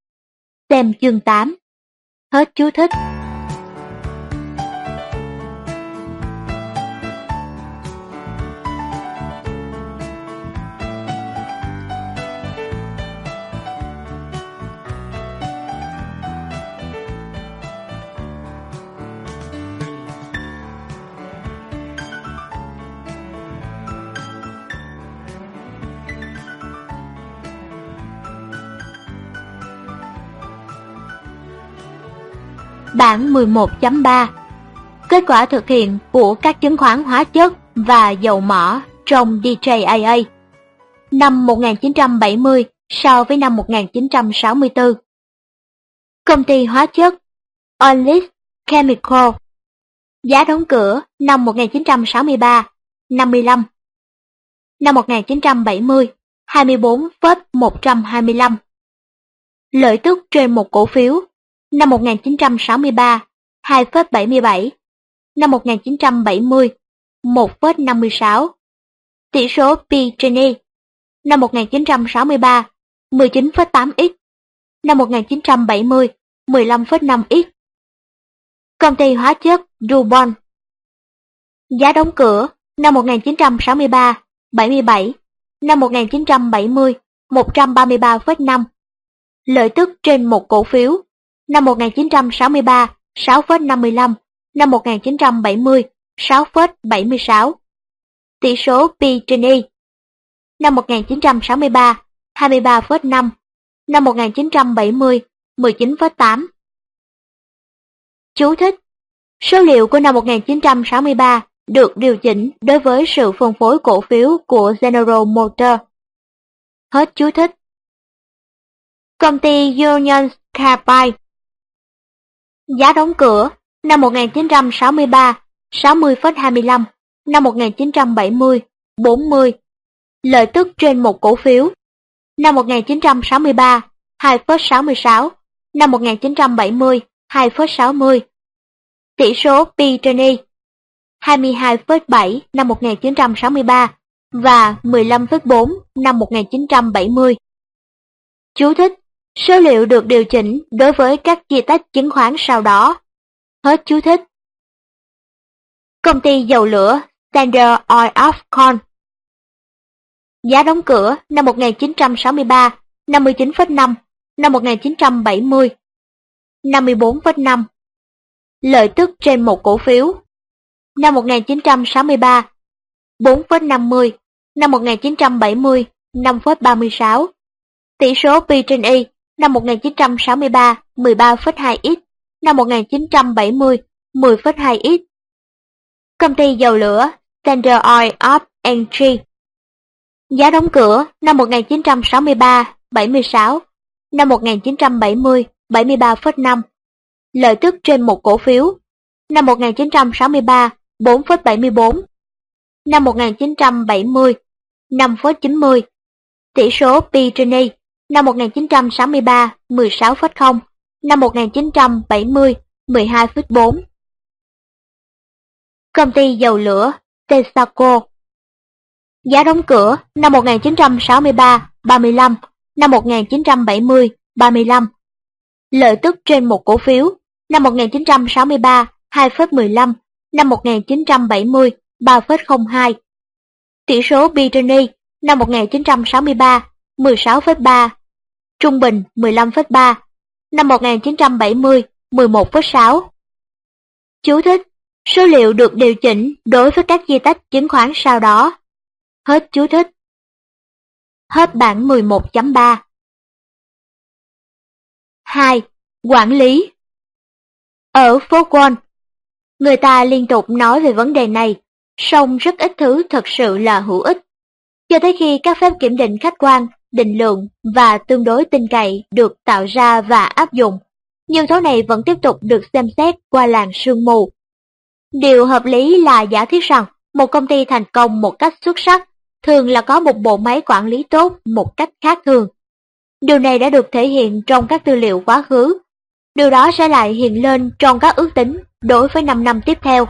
Xem chương 8. Hết chú thích. Bảng 11.3. Kết quả thực hiện của các chứng khoán hóa chất và dầu mỏ trong DJIA năm 1970 so với năm 1964. Công ty hóa chất Olin Chemical, giá đóng cửa năm 1963, 55. Năm 1970, 24,125. Lợi tức trên một cổ phiếu, năm 1963, 2,77. Năm 1970, 1,56. Tỷ số P/E, năm 1963, 19,8x. Năm 1970, 15,5x. Công ty hóa chất DuPont, giá đóng cửa năm 1963, 77. Năm 1970, 133,5. Lợi tức trên một cổ phiếu, năm 1963, 6,55. Năm 1970, 6,76. Tỷ số P/E, năm 1963, 23,5. Năm 1970, 19,8. Chú thích: số liệu của năm 1963 được điều chỉnh đối với sự phân phối cổ phiếu của General Motors. Hết chú thích. Công ty Union Carbide, giá đóng cửa năm 1963, 60,25. Năm 1970, 40. Lợi tức trên một cổ phiếu, năm 1963, 2,66. Năm 1970, 2,60. Tỷ số P/E, 22,7 năm 1963 và 15,4 năm 1970. Chú thích: số liệu được điều chỉnh đối với các chia tách chứng khoán sau đó. Hết chú thích. Công ty dầu lửa Standard Oil of Corn, giá đóng cửa năm 1963, 59,5. Năm 1970, 54,5. Lợi tức trên một cổ phiếu, năm 1963, 4,50. Năm 1970, 5,36. Tỷ số P/E, năm 1963, 13,2x. Năm 1970, 10,2x. Công ty dầu lửa Standard Oil of Entry, giá đóng cửa năm 1963, 76. Năm 1970, 73,5. Lợi tức trên một cổ phiếu, năm 1963, 4,74. Năm 1970, 5,90. Tỷ số P/E, năm 1963, 16,0. Năm 1970, 12,4. Công ty dầu lửa Texaco, giá đóng cửa năm 1963, 35. Năm 1970, 35. Lợi tức trên một cổ phiếu, năm 1963, 2,15. Năm 1970, 3,02. Tỷ số P/E, năm 1963, 16,3. Trung bình 15,3. Năm 1970, 11,6. Chú thích: số liệu được điều chỉnh đối với các chia tách chứng khoán sau đó. Hết chú thích. Hết bản 11.3. 2. Quản lý. Ở phố Wall, người ta liên tục nói về vấn đề này, song rất ít thứ thật sự là hữu ích. Cho tới khi các phép kiểm định khách quan, định lượng và tương đối tin cậy được tạo ra và áp dụng, nhân tố này vẫn tiếp tục được xem xét qua làn sương mù. Điều hợp lý là giả thiết rằng một công ty thành công một cách xuất sắc thường là có một bộ máy quản lý tốt một cách khác thường. Điều này đã được thể hiện trong các tư liệu quá khứ. Điều đó sẽ lại hiện lên trong các ước tính đối với 5 năm tiếp theo.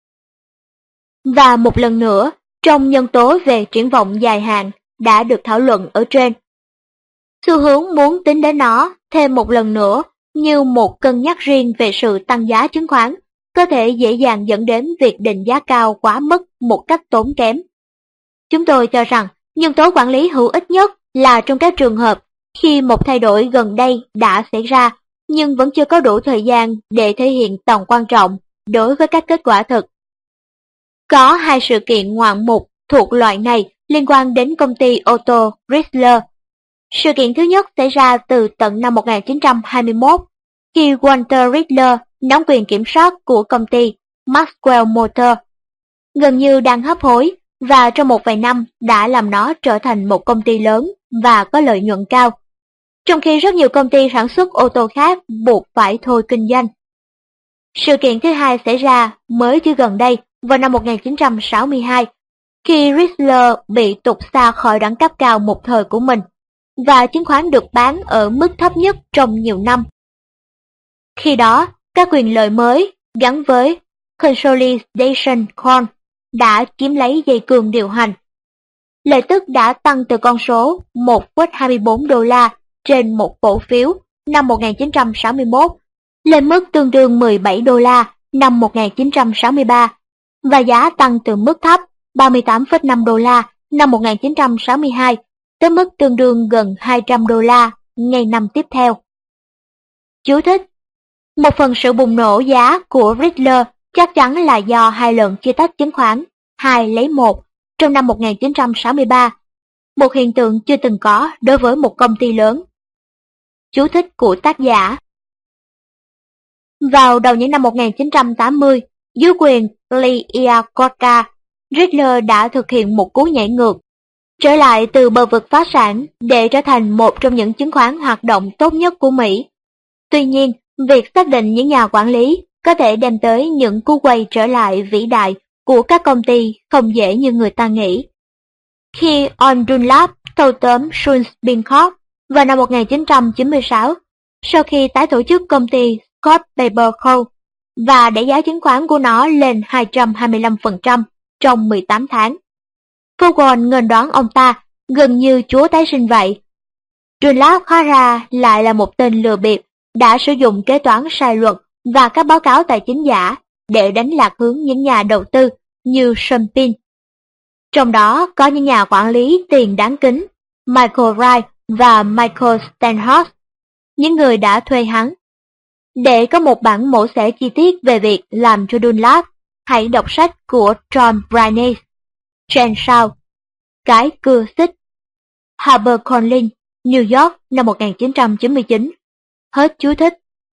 Và một lần nữa, trong nhân tố về triển vọng dài hạn đã được thảo luận ở trên. Xu hướng muốn tính đến nó thêm một lần nữa như một cân nhắc riêng về sự tăng giá chứng khoán có thể dễ dàng dẫn đến việc định giá cao quá mức một cách tốn kém. Chúng tôi cho rằng nhân tố quản lý hữu ích nhất là trong các trường hợp khi một thay đổi gần đây đã xảy ra nhưng vẫn chưa có đủ thời gian để thể hiện tầm quan trọng đối với các kết quả thực. Có hai sự kiện ngoạn mục thuộc loại này liên quan đến công ty ô tô Chrysler. Sự kiện thứ nhất xảy ra từ tận năm 1921, khi Walter Chrysler nắm quyền kiểm soát của công ty Maxwell Motor, gần như đang hấp hối và trong một vài năm đã làm nó trở thành một công ty lớn và có lợi nhuận cao, trong khi rất nhiều công ty sản xuất ô tô khác buộc phải thôi kinh doanh. Sự kiện thứ hai xảy ra mới chỉ gần đây vào năm 1962, khi Chrysler bị tụt xa khỏi đẳng cấp cao một thời của mình, và chứng khoán được bán ở mức thấp nhất trong nhiều năm. Khi đó, các quyền lợi mới gắn với Consolidation Clause đã chiếm lấy dây cương điều hành. Lợi tức đã tăng từ con số 1,24 đô la trên một cổ phiếu năm 1961 lên mức tương đương 17 đô la năm 1963, và giá tăng từ mức thấp 38,5 đô la năm 1962 tới mức tương đương gần 200 đô la ngay năm tiếp theo. Chú thích: một phần sự bùng nổ giá của Chrysler chắc chắn là do hai lần chia tách chứng khoán 2-1 trong năm 1963, một hiện tượng chưa từng có đối với một công ty lớn. Chú thích của tác giả. Vào đầu những năm 1980, dưới quyền Lee Iacocca, Chrysler đã thực hiện một cú nhảy ngược, trở lại từ bờ vực phá sản để trở thành một trong những chứng khoán hoạt động tốt nhất của Mỹ. Tuy nhiên, việc xác định những nhà quản lý có thể đem tới những cú quay trở lại vĩ đại của các công ty không dễ như người ta nghĩ. Khi On Dunlap thâu tóm Schultz Bincorp vào năm 1996, sau khi tái tổ chức công ty Scott Paper Co. và đẩy giá chứng khoán của nó lên 225% trong 18 tháng. Vaughan ngờ đoán ông ta gần như chúa tái sinh vậy. Dunlap hóa ra lại là một tên lừa bịp đã sử dụng kế toán sai luật và các báo cáo tài chính giả để đánh lạc hướng những nhà đầu tư như Sean Pin. Trong đó có những nhà quản lý tiền đáng kính, Michael Wright và Michael Stenhouse, những người đã thuê hắn. Để có một bản mổ xẻ chi tiết về việc làm cho Dunlap, hãy đọc sách của John Bryant, Chen Shao, Cái cưa xích, HarperCollins, New York năm 1999. Hết chú thích.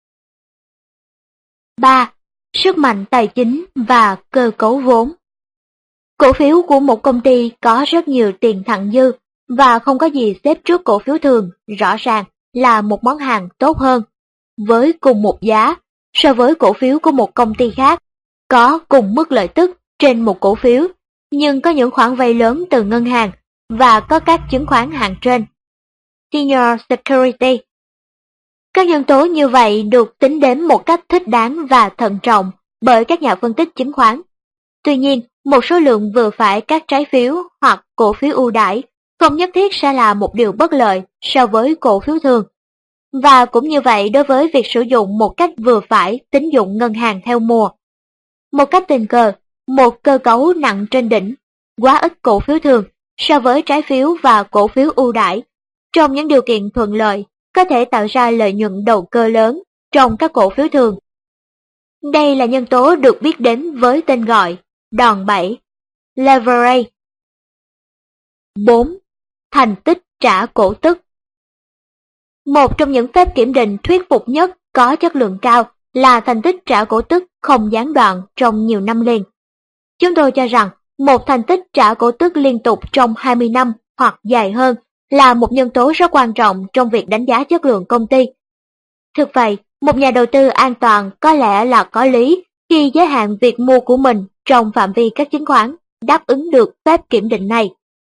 3. Sức mạnh tài chính và cơ cấu vốn. Cổ phiếu của một công ty có rất nhiều tiền thặng dư và không có gì xếp trước cổ phiếu thường, rõ ràng là một món hàng tốt hơn. Với cùng một giá, so với cổ phiếu của một công ty khác, có cùng mức lợi tức trên một cổ phiếu, nhưng có những khoản vay lớn từ ngân hàng và có các chứng khoán hạng trên. Senior Security. Các nhân tố như vậy được tính đến một cách thích đáng và thận trọng bởi các nhà phân tích chứng khoán. Tuy nhiên, một số lượng vừa phải các trái phiếu hoặc cổ phiếu ưu đãi không nhất thiết sẽ là một điều bất lợi so với cổ phiếu thường. Và cũng như vậy đối với việc sử dụng một cách vừa phải tín dụng ngân hàng theo mùa. Một cách tình cờ, một cơ cấu nặng trên đỉnh, quá ít cổ phiếu thường so với trái phiếu và cổ phiếu ưu đãi, trong những điều kiện thuận lợi, có thể tạo ra lợi nhuận đầu cơ lớn trong các cổ phiếu thường. Đây là nhân tố được biết đến với tên gọi đòn bẩy, leverage. 4. Thành tích trả cổ tức. Một trong những phép kiểm định thuyết phục nhất có chất lượng cao là thành tích trả cổ tức không gián đoạn trong nhiều năm liền. Chúng tôi cho rằng một thành tích trả cổ tức liên tục trong 20 năm hoặc dài hơn là một nhân tố rất quan trọng trong việc đánh giá chất lượng công ty. Thực vậy, một nhà đầu tư an toàn có lẽ là có lý khi giới hạn việc mua của mình trong phạm vi các chứng khoán đáp ứng được phép kiểm định này.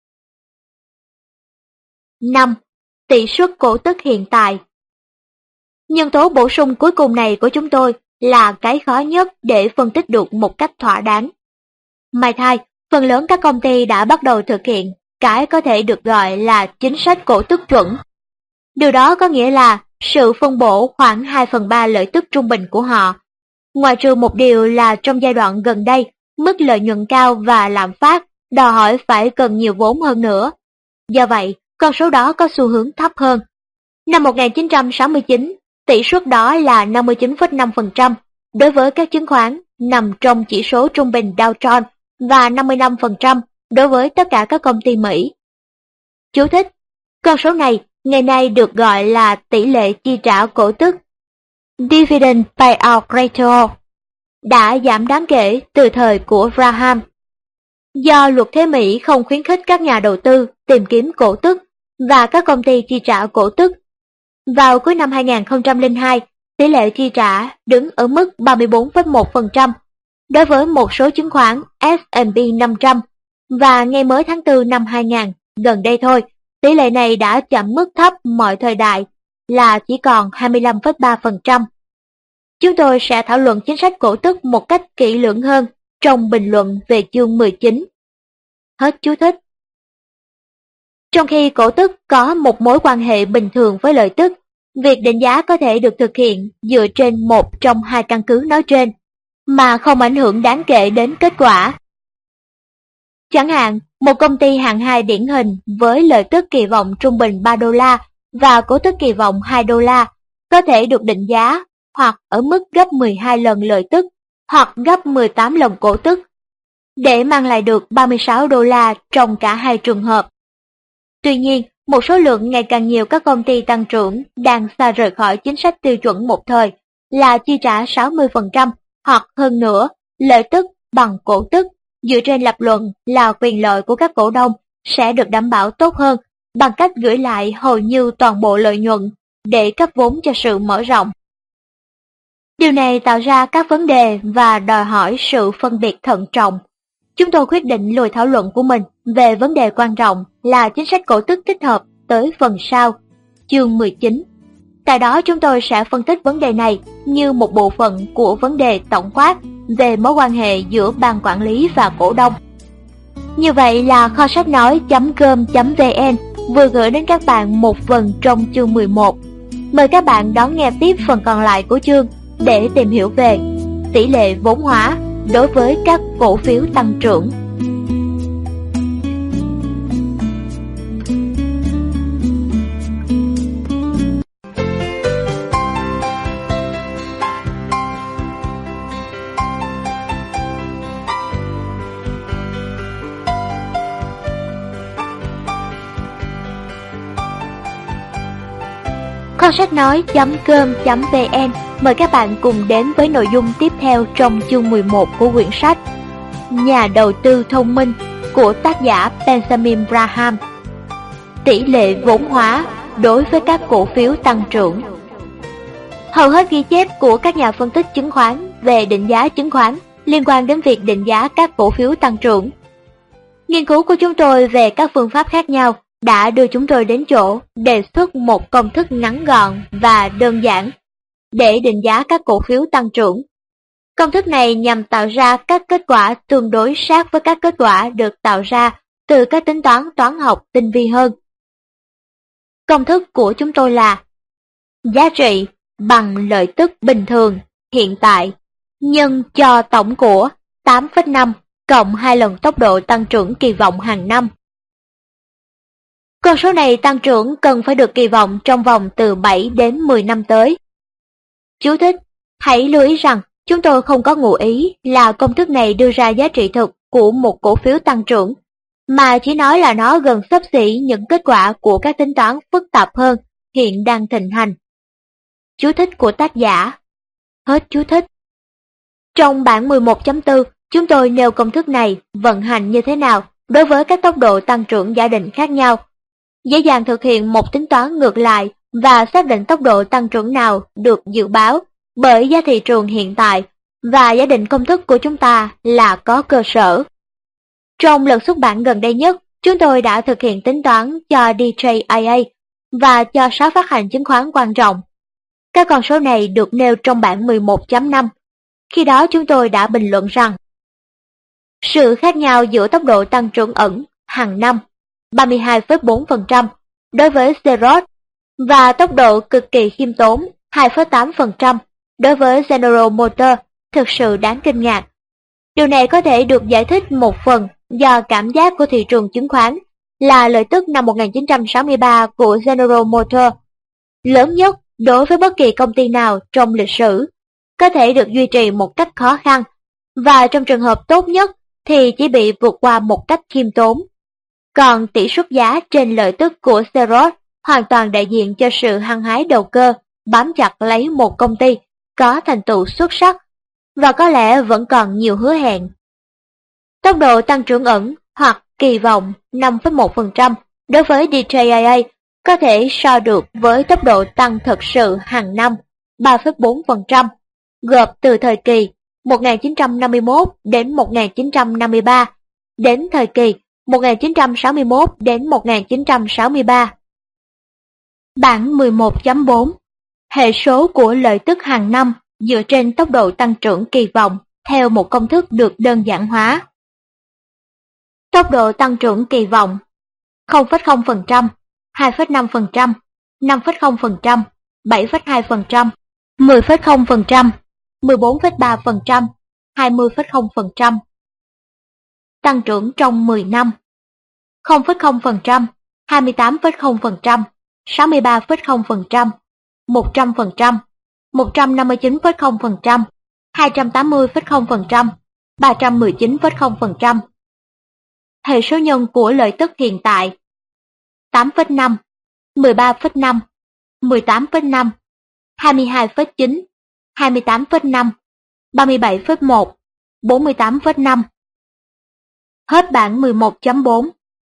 5. Tỷ suất cổ tức hiện tại. Nhân tố bổ sung cuối cùng này của chúng tôi là cái khó nhất để phân tích được một cách thỏa đáng. May thay, phần lớn các công ty đã bắt đầu thực hiện cái có thể được gọi là chính sách cổ tức chuẩn. Điều đó có nghĩa là sự phân bổ khoảng 2/3 lợi tức trung bình của họ. Ngoài trừ một điều là trong giai đoạn gần đây, mức lợi nhuận cao và lạm phát đòi hỏi phải cần nhiều vốn hơn nữa. Do vậy, con số đó có xu hướng thấp hơn. Năm 1969, tỷ suất đó là 59,5% đối với các chứng khoán nằm trong chỉ số trung bình Dow Jones và 55% đối với tất cả các công ty Mỹ. Chú thích: con số này ngày nay được gọi là tỷ lệ chi trả cổ tức, Dividend Payout Ratio. đã giảm đáng kể từ thời của Graham. Do luật thuế Mỹ không khuyến khích các nhà đầu tư tìm kiếm cổ tức và các công ty chi trả cổ tức, vào cuối năm 2002, tỷ lệ chi trả đứng ở mức 34,1% đối với một số chứng khoán S&P 500, và ngay mới tháng 4 năm 2000, gần đây thôi, tỷ lệ này đã chạm mức thấp mọi thời đại là chỉ còn 25,3%. Chúng tôi sẽ thảo luận chính sách cổ tức một cách kỹ lưỡng hơn trong bình luận về chương 19. Hết chú thích. Trong khi cổ tức có một mối quan hệ bình thường với lợi tức, việc định giá có thể được thực hiện dựa trên một trong hai căn cứ nói trên, mà không ảnh hưởng đáng kể đến kết quả. Chẳng hạn, một công ty hạng 2 điển hình với lợi tức kỳ vọng trung bình $3 và cổ tức kỳ vọng $2 có thể được định giá hoặc ở mức gấp 12 lần lợi tức hoặc gấp 18 lần cổ tức, để mang lại được $36 trong cả hai trường hợp. Tuy nhiên, một số lượng ngày càng nhiều các công ty tăng trưởng đang xa rời khỏi chính sách tiêu chuẩn một thời là chi trả 60% hoặc hơn nữa lợi tức bằng cổ tức, dựa trên lập luận là quyền lợi của các cổ đông sẽ được đảm bảo tốt hơn bằng cách gửi lại hầu như toàn bộ lợi nhuận để cấp vốn cho sự mở rộng. Điều này tạo ra các vấn đề và đòi hỏi sự phân biệt thận trọng. Chúng tôi quyết định lùi thảo luận của mình về vấn đề quan trọng là chính sách cổ tức thích hợp tới phần sau, chương 19. Tại đó chúng tôi sẽ phân tích vấn đề này như một bộ phận của vấn đề tổng quát về mối quan hệ giữa ban quản lý và cổ đông. Như vậy là kho sách nói.com.vn vừa gửi đến các bạn một phần trong chương 11. Mời các bạn đón nghe tiếp phần còn lại của chương để tìm hiểu về tỷ lệ vốn hóa đối với các cổ phiếu tăng trưởng. Kho sách nói.com.vn mời các bạn cùng đến với nội dung tiếp theo trong chương 11 của quyển sách Nhà đầu tư thông minh của tác giả Benjamin Graham. Tỷ lệ vốn hóa đối với các cổ phiếu tăng trưởng. Hầu hết ghi chép của các nhà phân tích chứng khoán về định giá chứng khoán liên quan đến việc định giá các cổ phiếu tăng trưởng. Nghiên cứu của chúng tôi về các phương pháp khác nhau đã đưa chúng tôi đến chỗ đề xuất một công thức ngắn gọn và đơn giản để định giá các cổ phiếu tăng trưởng. Công thức này nhằm tạo ra các kết quả tương đối sát với các kết quả được tạo ra từ các tính toán toán học tinh vi hơn. Công thức của chúng tôi là giá trị bằng lợi tức bình thường hiện tại nhân cho tổng của 8,5 cộng 2 lần tốc độ tăng trưởng kỳ vọng hàng năm. Con số này tăng trưởng cần phải được kỳ vọng trong vòng từ 7 đến 10 năm tới. Chú thích: hãy lưu ý rằng chúng tôi không có ngụ ý là công thức này đưa ra giá trị thực của một cổ phiếu tăng trưởng, mà chỉ nói là nó gần xấp xỉ những kết quả của các tính toán phức tạp hơn hiện đang thịnh hành. Chú thích của tác giả. Hết chú thích. Trong bản 11.4, chúng tôi nêu công thức này vận hành như thế nào đối với các tốc độ tăng trưởng giả định khác nhau, dễ dàng thực hiện một tính toán ngược lại và xác định tốc độ tăng trưởng nào được dự báo bởi giá thị trường hiện tại, và giả định công thức của chúng ta là có cơ sở. Trong lần xuất bản gần đây nhất, chúng tôi đã thực hiện tính toán cho DJIA và cho 6 phát hành chứng khoán quan trọng. Các con số này được nêu trong bản 11.5. Khi đó chúng tôi đã bình luận rằng sự khác nhau giữa tốc độ tăng trưởng ẩn hàng năm 32,4% đối với Xerox và tốc độ cực kỳ khiêm tốn 2,8% đối với General Motors thực sự đáng kinh ngạc. Điều này có thể được giải thích một phần do cảm giác của thị trường chứng khoán là lợi tức năm 1963 của General Motors, lớn nhất đối với bất kỳ công ty nào trong lịch sử, có thể được duy trì một cách khó khăn, và trong trường hợp tốt nhất thì chỉ bị vượt qua một cách khiêm tốn. Còn tỷ suất giá trên lợi tức của Xerox hoàn toàn đại diện cho sự hăng hái đầu cơ, bám chặt lấy một công ty có thành tựu xuất sắc và có lẽ vẫn còn nhiều hứa hẹn. Tốc độ tăng trưởng ẩn hoặc kỳ vọng 5,1% đối với DJIA có thể so được với tốc độ tăng thực sự hàng năm 3,4%, gộp từ thời kỳ 1951 đến 1953 đến thời kỳ 1961 đến 1963. Bảng 11.4 Hệ số của lợi tức hàng năm dựa trên tốc độ tăng trưởng kỳ vọng theo một công thức được đơn giản hóa. Tốc độ tăng trưởng kỳ vọng 0,0%, 2,5%, 5,0%, 7,2%, 10,0%, 14,3%, 20,0%. Tăng trưởng trong 10 năm 0,0%, 28,0%, 63,0%, 100%, 159,0%, 280,0%, 319,0%. Hệ số nhân của lợi tức hiện tại 8,5, 13,5, 18,5, 22,9, 28,5, 37,1, 48,5. Hết bảng 11.4.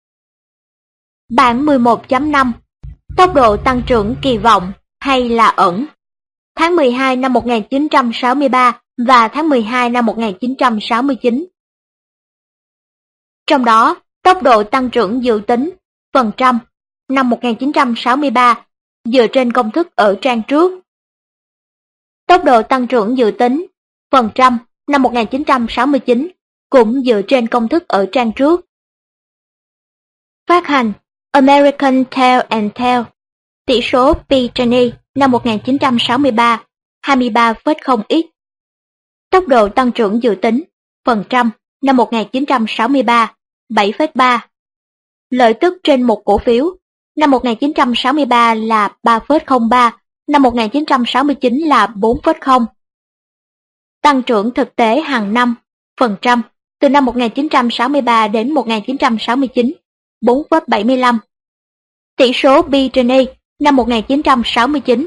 Bảng 11.5 Tốc độ tăng trưởng kỳ vọng hay là ẩn. Tháng 12 năm 1963 và tháng 12 năm 1969. Trong đó, tốc độ tăng trưởng dự tính phần trăm năm 1963 dựa trên công thức ở trang trước. Tốc độ tăng trưởng dự tính phần trăm năm 1969 cũng dựa trên công thức ở trang trước. Phát hành American Tale and Tale, tỷ số P/E năm 1963 23,0x. Tốc độ tăng trưởng dự tính phần trăm năm 1963 7,3. Lợi tức trên một cổ phiếu năm 1963 là 3,03, năm 1969 là 4,0. Tăng trưởng thực tế hàng năm phần trăm từ năm 1963 đến 1969 4,75. Tỷ số P/E năm 1969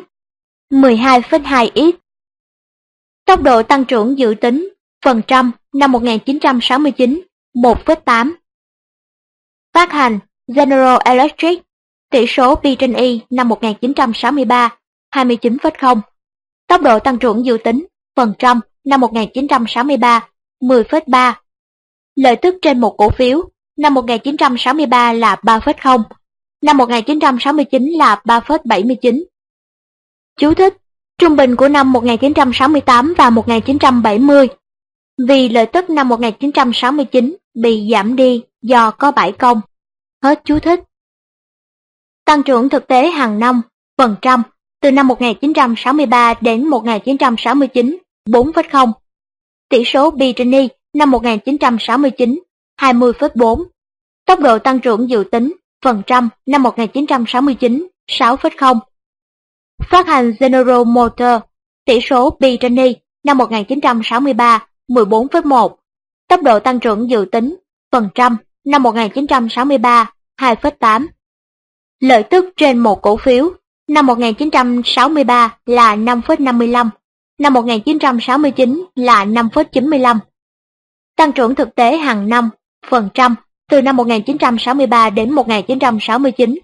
12,2x. Tốc độ tăng trưởng dự tính phần trăm năm 1969 1,8. Phát hành General Electric, tỷ số P/E năm 1963 29,0. Tốc độ tăng trưởng dự tính phần trăm năm 1963 10,3. Lợi tức trên một cổ phiếu năm 1963 là 3,0, năm 1969 là 3,79. Chú thích: trung bình của năm 1968 và 1970. Vì lợi tức năm 1969 bị giảm đi do có bãi công. Hết chú thích. Tăng trưởng thực tế hàng năm phần trăm từ năm 1963 đến 1969 4,0. Tỷ số P/E năm 1969 20,4. Tốc độ tăng trưởng dự tính phần trăm năm 1969 6,0. Phát hành General Motors, tỷ số P/E năm 1963 14,1. Tốc độ tăng trưởng dự tính phần trăm năm 1963 2,8. Lợi tức trên một cổ phiếu năm 1963 là 5,55, năm 1969 là 5,95. Tăng trưởng thực tế hàng năm phần trăm từ năm 1963 đến 1969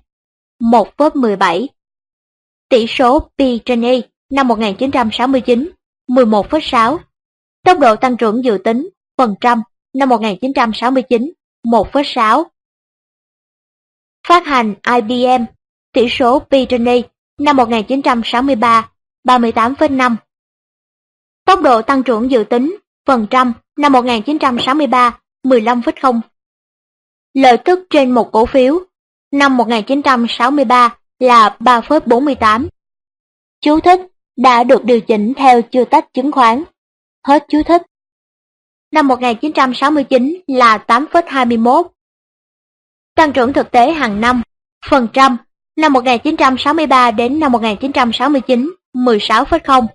1,17. Tỷ số P/E năm 1969 11,6. Tốc độ tăng trưởng dự tính phần trăm năm 1969 1,6. Phát hành IBM, tỷ số P/E năm 1963 38,5. Tốc độ tăng trưởng dự tính phần trăm năm 1963 15,0. Lợi tức trên một cổ phiếu năm 1963 là 3,48. Chú thích: đã được điều chỉnh theo chưa tách chứng khoán. Hết chú thích. Năm 1969 là 8,21. Tăng trưởng thực tế hàng năm phần trăm năm 1963 đến năm 1969 16,0.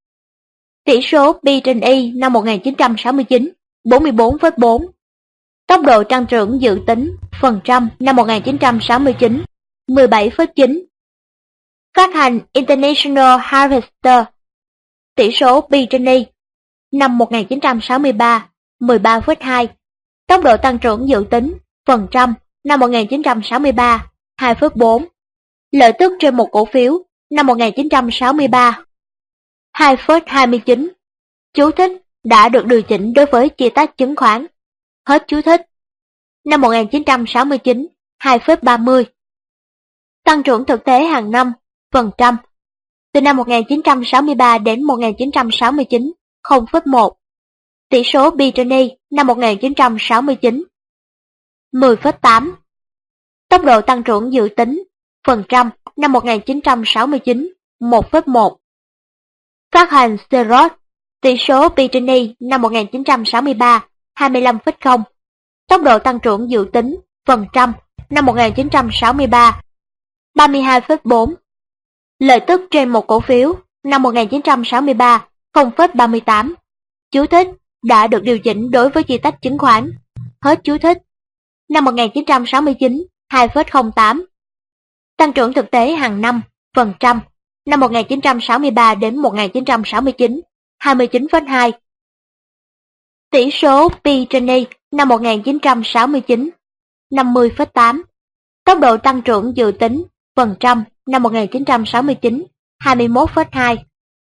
Tỷ số P/E năm 1969 44,4. Tốc độ tăng trưởng dự tính phần trăm năm 1969 17,9. Phát hành International Harvester, tỷ số P/E năm 1963, 13,2. Tốc độ tăng trưởng dự tính, phần trăm, năm 1963, 2,4. Lợi tức trên một cổ phiếu, năm 1963, 2,29. Chú thích, đã được điều chỉnh đối với chia tách chứng khoán. Hết chú thích. Năm 1969, 2,30. Tăng trưởng thực tế hàng năm, phần trăm. Từ năm 1963 đến 1969, 0,1. Tỷ số P/E năm 1969, 10,8. Tốc độ tăng trưởng dự tính, phần trăm, năm 1969, 1,1. Phát hành steroid, tỷ số P/E năm 1963, 25,0. Tốc độ tăng trưởng dự tính, phần trăm, năm 1963, 32,4. Lợi tức trên một cổ phiếu, năm 1963, 0,38. Chú thích, đã được điều chỉnh đối với chia tách chứng khoán. Hết chú thích. Năm 1969, 2,08. Tăng trưởng thực tế hàng năm, phần trăm, năm 1963 đến 1969, 29,2. Tỷ số P/E năm 1969, 50,8. Tốc độ tăng trưởng dự tính, phần trăm, năm 1969, 21,2.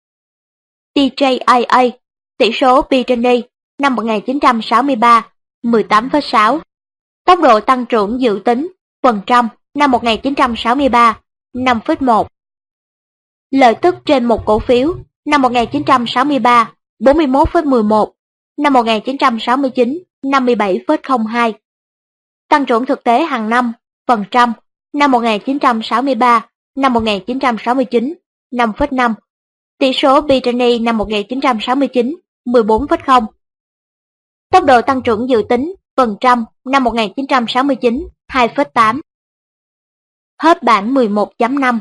DJIA, tỷ số P/E năm 1963, 18,6. Tốc độ tăng trưởng dự tính, phần trăm, năm 1963, 5,1. Lợi tức trên một cổ phiếu, năm 1963, 41,11. Năm 1969, 57,02. Tăng trưởng thực tế hàng năm, phần trăm, năm 1963, năm 1969, 5,5. Tỷ số P/E năm 1969, 14,0. Tốc độ tăng trưởng dự tính, phần trăm, năm 1969, 2,8. Hết bản 11.5.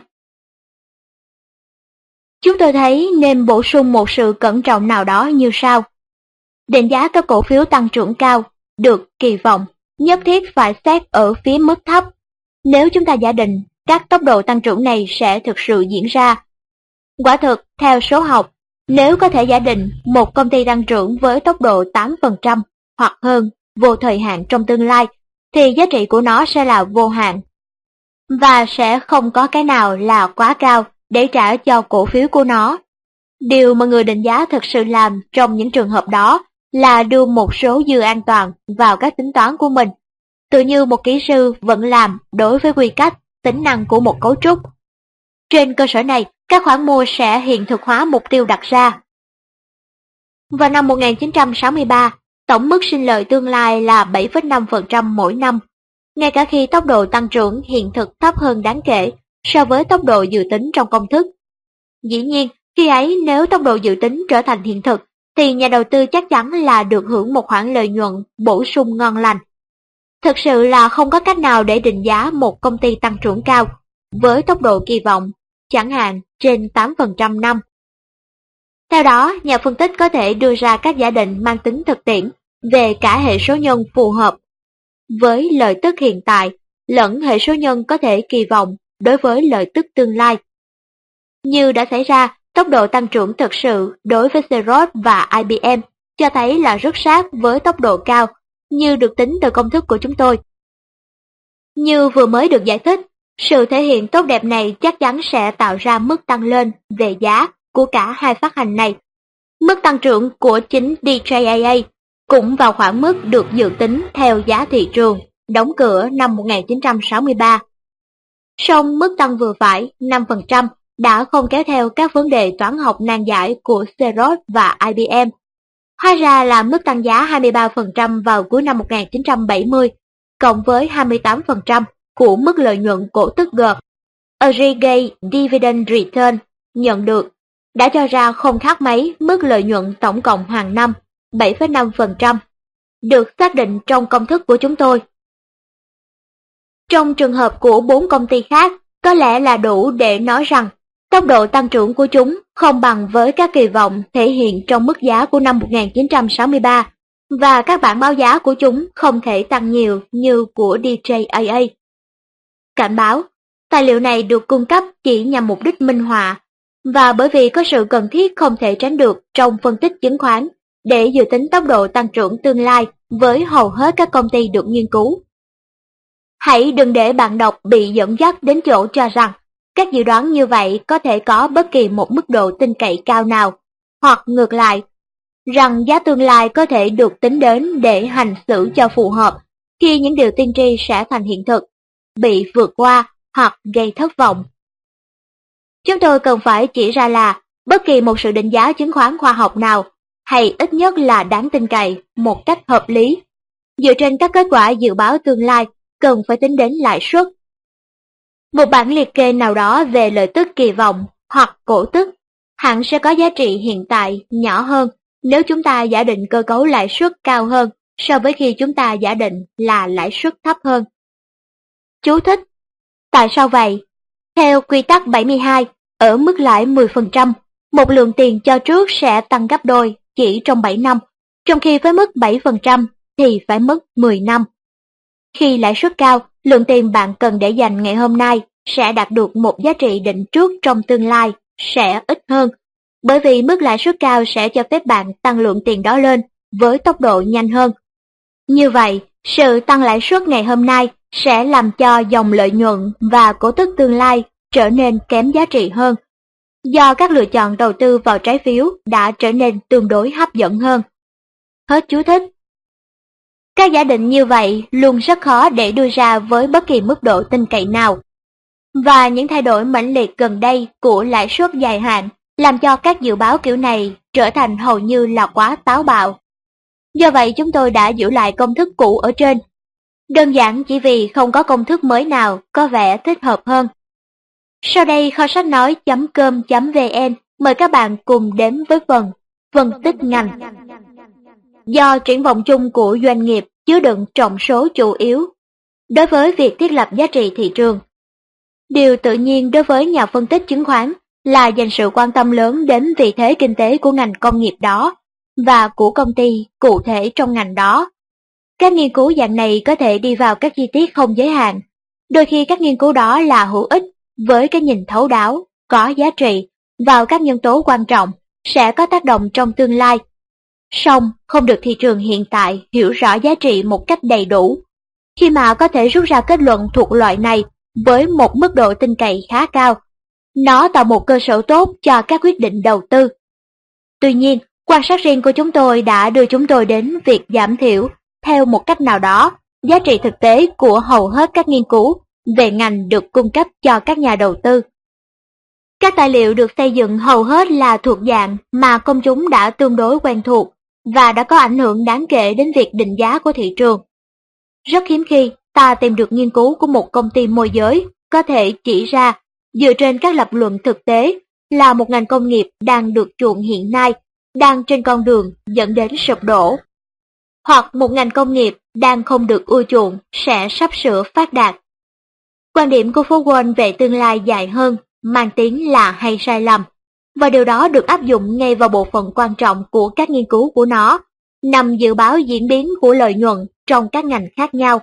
Chúng tôi thấy nên bổ sung một sự cẩn trọng nào đó như sau. Định giá các cổ phiếu tăng trưởng cao, được kỳ vọng, nhất thiết phải xét ở phía mức thấp. Nếu chúng ta giả định các tốc độ tăng trưởng này sẽ thực sự diễn ra. Quả thực, theo số học, nếu có thể giả định một công ty tăng trưởng với tốc độ 8% hoặc hơn vô thời hạn trong tương lai, thì giá trị của nó sẽ là vô hạn. Và sẽ không có cái nào là quá cao để trả cho cổ phiếu của nó. Điều mà người định giá thực sự làm trong những trường hợp đó là đưa một số dư an toàn vào các tính toán của mình, tự như một kỹ sư vẫn làm đối với quy cách, tính năng của một cấu trúc. Trên cơ sở này, các khoản mua sẽ hiện thực hóa mục tiêu đặt ra. Vào năm 1963, tổng mức sinh lợi tương lai là 7,5% mỗi năm, ngay cả khi tốc độ tăng trưởng hiện thực thấp hơn đáng kể so với tốc độ dự tính trong công thức. Dĩ nhiên, khi ấy nếu tốc độ dự tính trở thành hiện thực, thì nhà đầu tư chắc chắn là được hưởng một khoản lợi nhuận bổ sung ngon lành. Thực sự là không có cách nào để định giá một công ty tăng trưởng cao với tốc độ kỳ vọng, chẳng hạn trên 8% năm. Theo đó, nhà phân tích có thể đưa ra các giả định mang tính thực tiễn về cả hệ số nhân phù hợp với lợi tức hiện tại lẫn hệ số nhân có thể kỳ vọng đối với lợi tức tương lai. Như đã xảy ra, tốc độ tăng trưởng thực sự đối với Xerox và IBM cho thấy là rất sát với tốc độ cao như được tính từ công thức của chúng tôi. Như vừa mới được giải thích, sự thể hiện tốt đẹp này chắc chắn sẽ tạo ra mức tăng lên về giá của cả hai phát hành này. Mức tăng trưởng của chính DJIA cũng vào khoảng mức được dự tính theo giá thị trường đóng cửa năm 1963. Song mức tăng vừa phải 5% đã không kéo theo các vấn đề toán học nan giải của Xerox và IBM. Hóa ra là mức tăng giá 23% vào cuối năm 1970, cộng với 28% của mức lợi nhuận cổ tức gộp Aggregate Dividend Return nhận được, đã cho ra không khác mấy mức lợi nhuận tổng cộng hàng năm 7,5%, được xác định trong công thức của chúng tôi. Trong trường hợp của 4 công ty khác, có lẽ là đủ để nói rằng tốc độ tăng trưởng của chúng không bằng với các kỳ vọng thể hiện trong mức giá của năm 1963, và các bảng báo giá của chúng không thể tăng nhiều như của DJIA. Cảnh báo, tài liệu này được cung cấp chỉ nhằm mục đích minh họa, và bởi vì có sự cần thiết không thể tránh được trong phân tích chứng khoán, để dự tính tốc độ tăng trưởng tương lai với hầu hết các công ty được nghiên cứu. Hãy đừng để bạn đọc bị dẫn dắt đến chỗ cho rằng các dự đoán như vậy có thể có bất kỳ một mức độ tin cậy cao nào, hoặc ngược lại, rằng giá tương lai có thể được tính đến để hành xử cho phù hợp khi những điều tiên tri sẽ thành hiện thực, bị vượt qua hoặc gây thất vọng. Chúng tôi cần phải chỉ ra là bất kỳ một sự định giá chứng khoán khoa học nào, hay ít nhất là đáng tin cậy một cách hợp lý, dựa trên các kết quả dự báo tương lai, cần phải tính đến lãi suất. Một bản liệt kê nào đó về lợi tức kỳ vọng hoặc cổ tức hẳn sẽ có giá trị hiện tại nhỏ hơn nếu chúng ta giả định cơ cấu lãi suất cao hơn so với khi chúng ta giả định là lãi suất thấp hơn. Chú thích: tại sao vậy? Theo quy tắc 72, ở mức lãi 10%, một lượng tiền cho trước sẽ tăng gấp đôi chỉ trong 7 năm, trong khi với mức 7% thì phải mất 10 năm. Khi lãi suất cao, lượng tiền bạn cần để dành ngày hôm nay sẽ đạt được một giá trị định trước trong tương lai sẽ ít hơn, bởi vì mức lãi suất cao sẽ cho phép bạn tăng lượng tiền đó lên với tốc độ nhanh hơn. Như vậy, sự tăng lãi suất ngày hôm nay sẽ làm cho dòng lợi nhuận và cổ tức tương lai trở nên kém giá trị hơn, do các lựa chọn đầu tư vào trái phiếu đã trở nên tương đối hấp dẫn hơn. Hết chú thích. Các giả định như vậy luôn rất khó để đưa ra với bất kỳ mức độ tin cậy nào. Và những thay đổi mãnh liệt gần đây của lãi suất dài hạn làm cho các dự báo kiểu này trở thành hầu như là quá táo bạo. Do vậy chúng tôi đã giữ lại công thức cũ ở trên, đơn giản chỉ vì không có công thức mới nào có vẻ thích hợp hơn. Sau đây kho sách nói.com.vn mời các bạn cùng đến với phần phân tích ngành. Do triển vọng chung của doanh nghiệp chứa đựng trọng số chủ yếu đối với việc thiết lập giá trị thị trường. Điều tự nhiên đối với nhà phân tích chứng khoán là dành sự quan tâm lớn đến vị thế kinh tế của ngành công nghiệp đó và của công ty cụ thể trong ngành đó. Các nghiên cứu dạng này có thể đi vào các chi tiết không giới hạn. Đôi khi các nghiên cứu đó là hữu ích với cái nhìn thấu đáo, có giá trị vào các nhân tố quan trọng sẽ có tác động trong tương lai. Song không được thị trường hiện tại hiểu rõ giá trị một cách đầy đủ, khi mà có thể rút ra kết luận thuộc loại này với một mức độ tin cậy khá cao. Nó tạo một cơ sở tốt cho các quyết định đầu tư. Tuy nhiên, quan sát riêng của chúng tôi đã đưa chúng tôi đến việc giảm thiểu, theo một cách nào đó, giá trị thực tế của hầu hết các nghiên cứu về ngành được cung cấp cho các nhà đầu tư. Các tài liệu được xây dựng hầu hết là thuộc dạng mà công chúng đã tương đối quen thuộc và đã có ảnh hưởng đáng kể đến việc định giá của thị trường. Rất hiếm khi ta tìm được nghiên cứu của một công ty môi giới có thể chỉ ra, dựa trên các lập luận thực tế, là một ngành công nghiệp đang được chuộng hiện nay, đang trên con đường dẫn đến sụp đổ. Hoặc một ngành công nghiệp đang không được ưa chuộng sẽ sắp sửa phát đạt. Quan điểm của phố Wall về tương lai dài hơn mang tiếng là hay sai lầm, và điều đó được áp dụng ngay vào bộ phận quan trọng của các nghiên cứu của nó, nằm dự báo diễn biến của lợi nhuận trong các ngành khác nhau.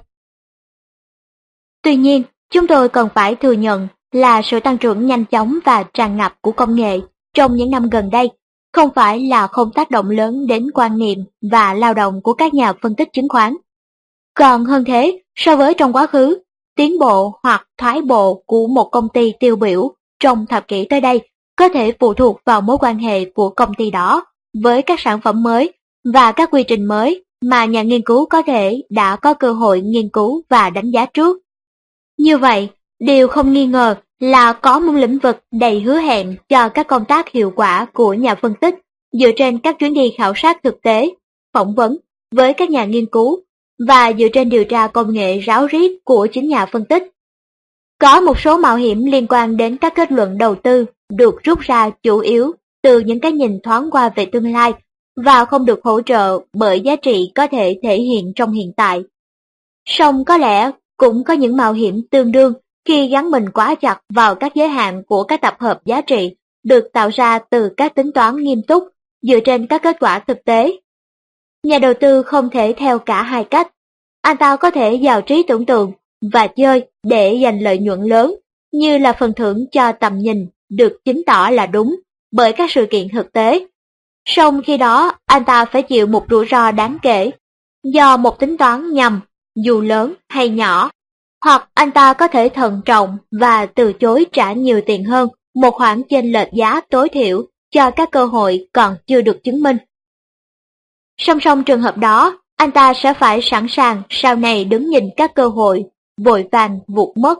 Tuy nhiên, chúng tôi cần phải thừa nhận là sự tăng trưởng nhanh chóng và tràn ngập của công nghệ trong những năm gần đây không phải là không tác động lớn đến quan niệm và lao động của các nhà phân tích chứng khoán. Còn hơn thế, so với trong quá khứ, tiến bộ hoặc thoái bộ của một công ty tiêu biểu trong thập kỷ tới đây có thể phụ thuộc vào mối quan hệ của công ty đó với các sản phẩm mới và các quy trình mới mà nhà nghiên cứu có thể đã có cơ hội nghiên cứu và đánh giá trước. Như vậy, điều không nghi ngờ là có một lĩnh vực đầy hứa hẹn cho các công tác hiệu quả của nhà phân tích dựa trên các chuyến đi khảo sát thực tế, phỏng vấn với các nhà nghiên cứu và dựa trên điều tra công nghệ ráo riết của chính nhà phân tích. Có một số mạo hiểm liên quan đến các kết luận đầu tư được rút ra chủ yếu từ những cái nhìn thoáng qua về tương lai và không được hỗ trợ bởi giá trị có thể thể hiện trong hiện tại. Song có lẽ cũng có những mạo hiểm tương đương khi gắn mình quá chặt vào các giới hạn của các tập hợp giá trị được tạo ra từ các tính toán nghiêm túc dựa trên các kết quả thực tế. Nhà đầu tư không thể theo cả hai cách. Anh ta có thể giàu trí tưởng tượng và chơi để giành lợi nhuận lớn, như là phần thưởng cho tầm nhìn được chứng tỏ là đúng bởi các sự kiện thực tế. Song khi đó anh ta phải chịu một rủi ro đáng kể, do một tính toán nhầm, dù lớn hay nhỏ, hoặc anh ta có thể thận trọng và từ chối trả nhiều tiền hơn một khoản chênh lệch giá tối thiểu cho các cơ hội còn chưa được chứng minh. Song song trường hợp đó, anh ta sẽ phải sẵn sàng sau này đứng nhìn các cơ hội vội vàng vụt mất.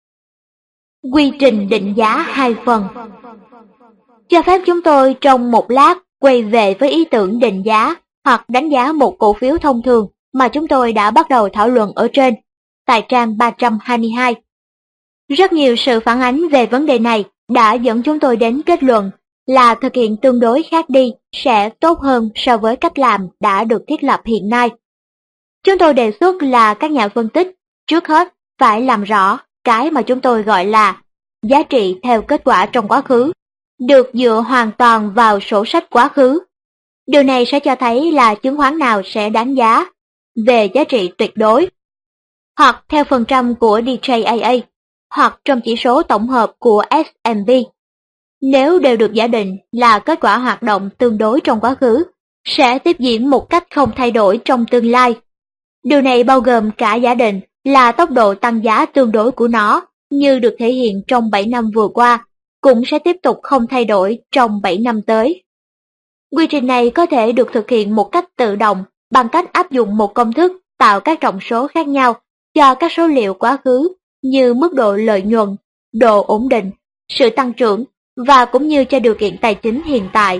Quy trình định giá 2 phần. Cho phép chúng tôi trong một lát quay về với ý tưởng định giá hoặc đánh giá một cổ phiếu thông thường mà chúng tôi đã bắt đầu thảo luận ở trên, tại trang 322. Rất nhiều sự phản ánh về vấn đề này đã dẫn chúng tôi đến kết luận là thực hiện tương đối khác đi sẽ tốt hơn so với cách làm đã được thiết lập hiện nay. Chúng tôi đề xuất là các nhà phân tích trước hết phải làm rõ cái mà chúng tôi gọi là giá trị theo kết quả trong quá khứ, được dựa hoàn toàn vào sổ sách quá khứ. Điều này sẽ cho thấy là chứng khoán nào sẽ đáng giá về giá trị tuyệt đối, hoặc theo phần trăm của DJIA, hoặc trong chỉ số tổng hợp của S&P. Nếu đều được giả định là kết quả hoạt động tương đối trong quá khứ, sẽ tiếp diễn một cách không thay đổi trong tương lai. Điều này bao gồm cả giả định là tốc độ tăng giá tương đối của nó, như được thể hiện trong 7 năm vừa qua, cũng sẽ tiếp tục không thay đổi trong 7 năm tới. Quy trình này có thể được thực hiện một cách tự động bằng cách áp dụng một công thức tạo các trọng số khác nhau cho các số liệu quá khứ như mức độ lợi nhuận, độ ổn định, sự tăng trưởng và cũng như cho điều kiện tài chính hiện tại.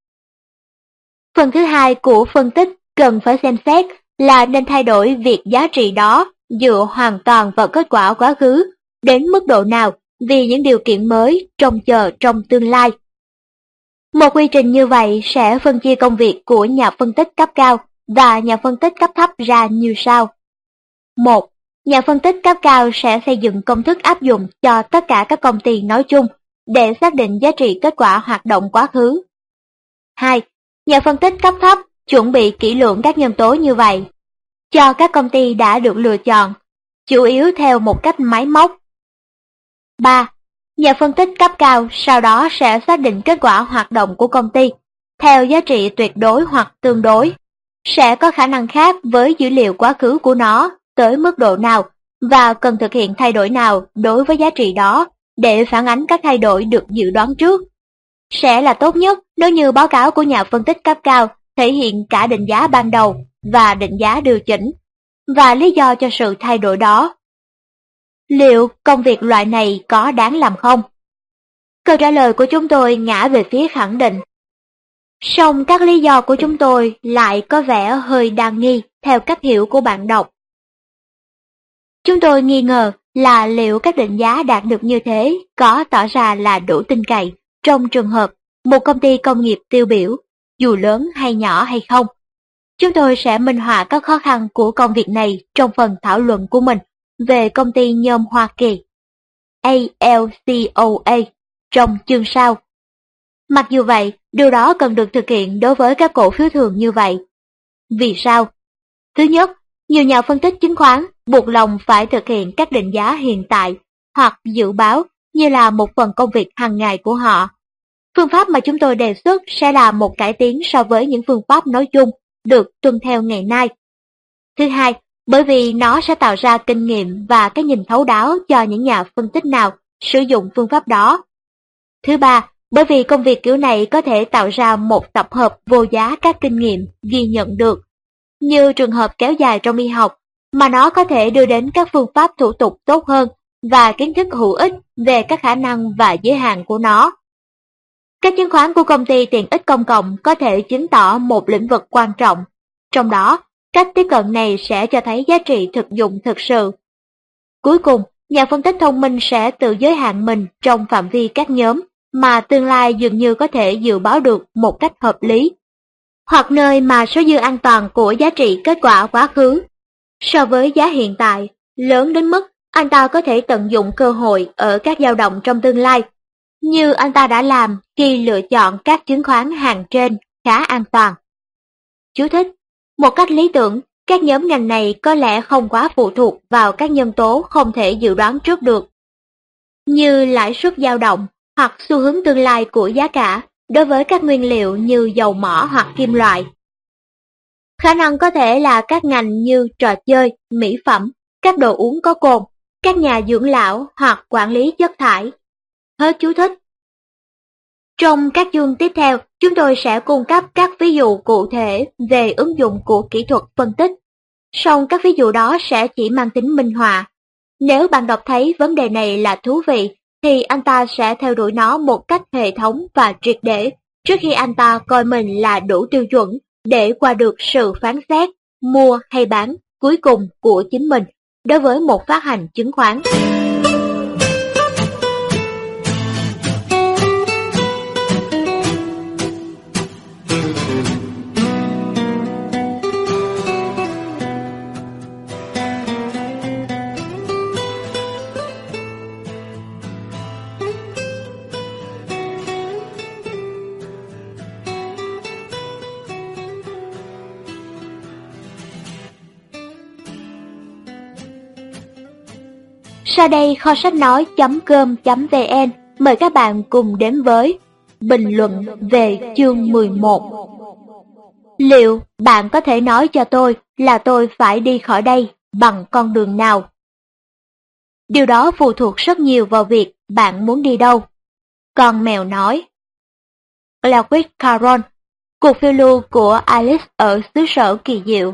Phần thứ hai của phân tích cần phải xem xét là nên thay đổi việc giá trị đó dựa hoàn toàn vào kết quả quá khứ đến mức độ nào vì những điều kiện mới trông chờ trong tương lai. Một quy trình như vậy sẽ phân chia công việc của nhà phân tích cấp cao và nhà phân tích cấp thấp ra như sau. 1. Nhà phân tích cấp cao sẽ xây dựng công thức áp dụng cho tất cả các công ty nói chung để xác định giá trị kết quả hoạt động quá khứ. 2. Nhà phân tích cấp thấp chuẩn bị kỹ lưỡng các nhân tố như vậy cho các công ty đã được lựa chọn, chủ yếu theo một cách máy móc. 3. Nhà phân tích cấp cao sau đó sẽ xác định kết quả hoạt động của công ty theo giá trị tuyệt đối hoặc tương đối, sẽ có khả năng khác với dữ liệu quá khứ của nó tới mức độ nào và cần thực hiện thay đổi nào đối với giá trị đó để phản ánh các thay đổi được dự đoán trước. Sẽ là tốt nhất nếu như báo cáo của nhà phân tích cấp cao thể hiện cả định giá ban đầu và định giá điều chỉnh, và lý do cho sự thay đổi đó. Liệu công việc loại này có đáng làm không? Câu trả lời của chúng tôi ngã về phía khẳng định. Song các lý do của chúng tôi lại có vẻ hơi đa nghi theo cách hiểu của bạn đọc. Chúng tôi nghi ngờ là liệu các định giá đạt được như thế có tỏ ra là đủ tin cậy trong trường hợp một công ty công nghiệp tiêu biểu, dù lớn hay nhỏ hay không. Chúng tôi sẽ minh họa các khó khăn của công việc này trong phần thảo luận của mình về công ty nhôm Hoa Kỳ, ALCOA, trong chương sau. Mặc dù vậy, điều đó cần được thực hiện đối với các cổ phiếu thường như vậy. Vì sao? Thứ nhất, nhiều nhà phân tích chứng khoán buộc lòng phải thực hiện các định giá hiện tại hoặc dự báo như là một phần công việc hàng ngày của họ. Phương pháp mà chúng tôi đề xuất sẽ là một cải tiến so với những phương pháp nói chung được tuân theo ngày nay. Thứ hai, bởi vì nó sẽ tạo ra kinh nghiệm và cái nhìn thấu đáo cho những nhà phân tích nào sử dụng phương pháp đó. Thứ ba, bởi vì công việc kiểu này có thể tạo ra một tập hợp vô giá các kinh nghiệm ghi nhận được, như trường hợp kéo dài trong y học, mà nó có thể đưa đến các phương pháp thủ tục tốt hơn và kiến thức hữu ích về các khả năng và giới hạn của nó. Các chứng khoán của công ty tiện ích công cộng có thể chứng tỏ một lĩnh vực quan trọng, trong đó cách tiếp cận này sẽ cho thấy giá trị thực dụng thực sự. Cuối cùng, nhà phân tích thông minh sẽ tự giới hạn mình trong phạm vi các nhóm mà tương lai dường như có thể dự báo được một cách hợp lý, hoặc nơi mà số dư an toàn của giá trị kết quả quá khứ so với giá hiện tại lớn đến mức anh ta có thể tận dụng cơ hội ở các dao động trong tương lai, như anh ta đã làm khi lựa chọn các chứng khoán hàng trên khá an toàn. Chú thích: một cách lý tưởng, các nhóm ngành này có lẽ không quá phụ thuộc vào các nhân tố không thể dự đoán trước được, như lãi suất dao động hoặc xu hướng tương lai của giá cả, đối với các nguyên liệu như dầu mỏ hoặc kim loại. Khả năng có thể là các ngành như trò chơi, mỹ phẩm, các đồ uống có cồn, các nhà dưỡng lão hoặc quản lý chất thải. Hết chú thích. Trong các chương tiếp theo, chúng tôi sẽ cung cấp các ví dụ cụ thể về ứng dụng của kỹ thuật phân tích. Song các ví dụ đó sẽ chỉ mang tính minh họa. Nếu bạn đọc thấy vấn đề này là thú vị, thì anh ta sẽ theo đuổi nó một cách hệ thống và triệt để, trước khi anh ta coi mình là đủ tiêu chuẩn để qua được sự phán xét, mua hay bán cuối cùng của chính mình đối với một phát hành chứng khoán. Sau đây kho sách nói.com.vn mời các bạn cùng đến với bình luận về chương 11. Liệu bạn có thể nói cho tôi là tôi phải đi khỏi đây bằng con đường nào? Điều đó phụ thuộc rất nhiều vào việc bạn muốn đi đâu. Con mèo nói. Lewis Carroll, cuộc phiêu lưu của Alice ở xứ sở kỳ diệu.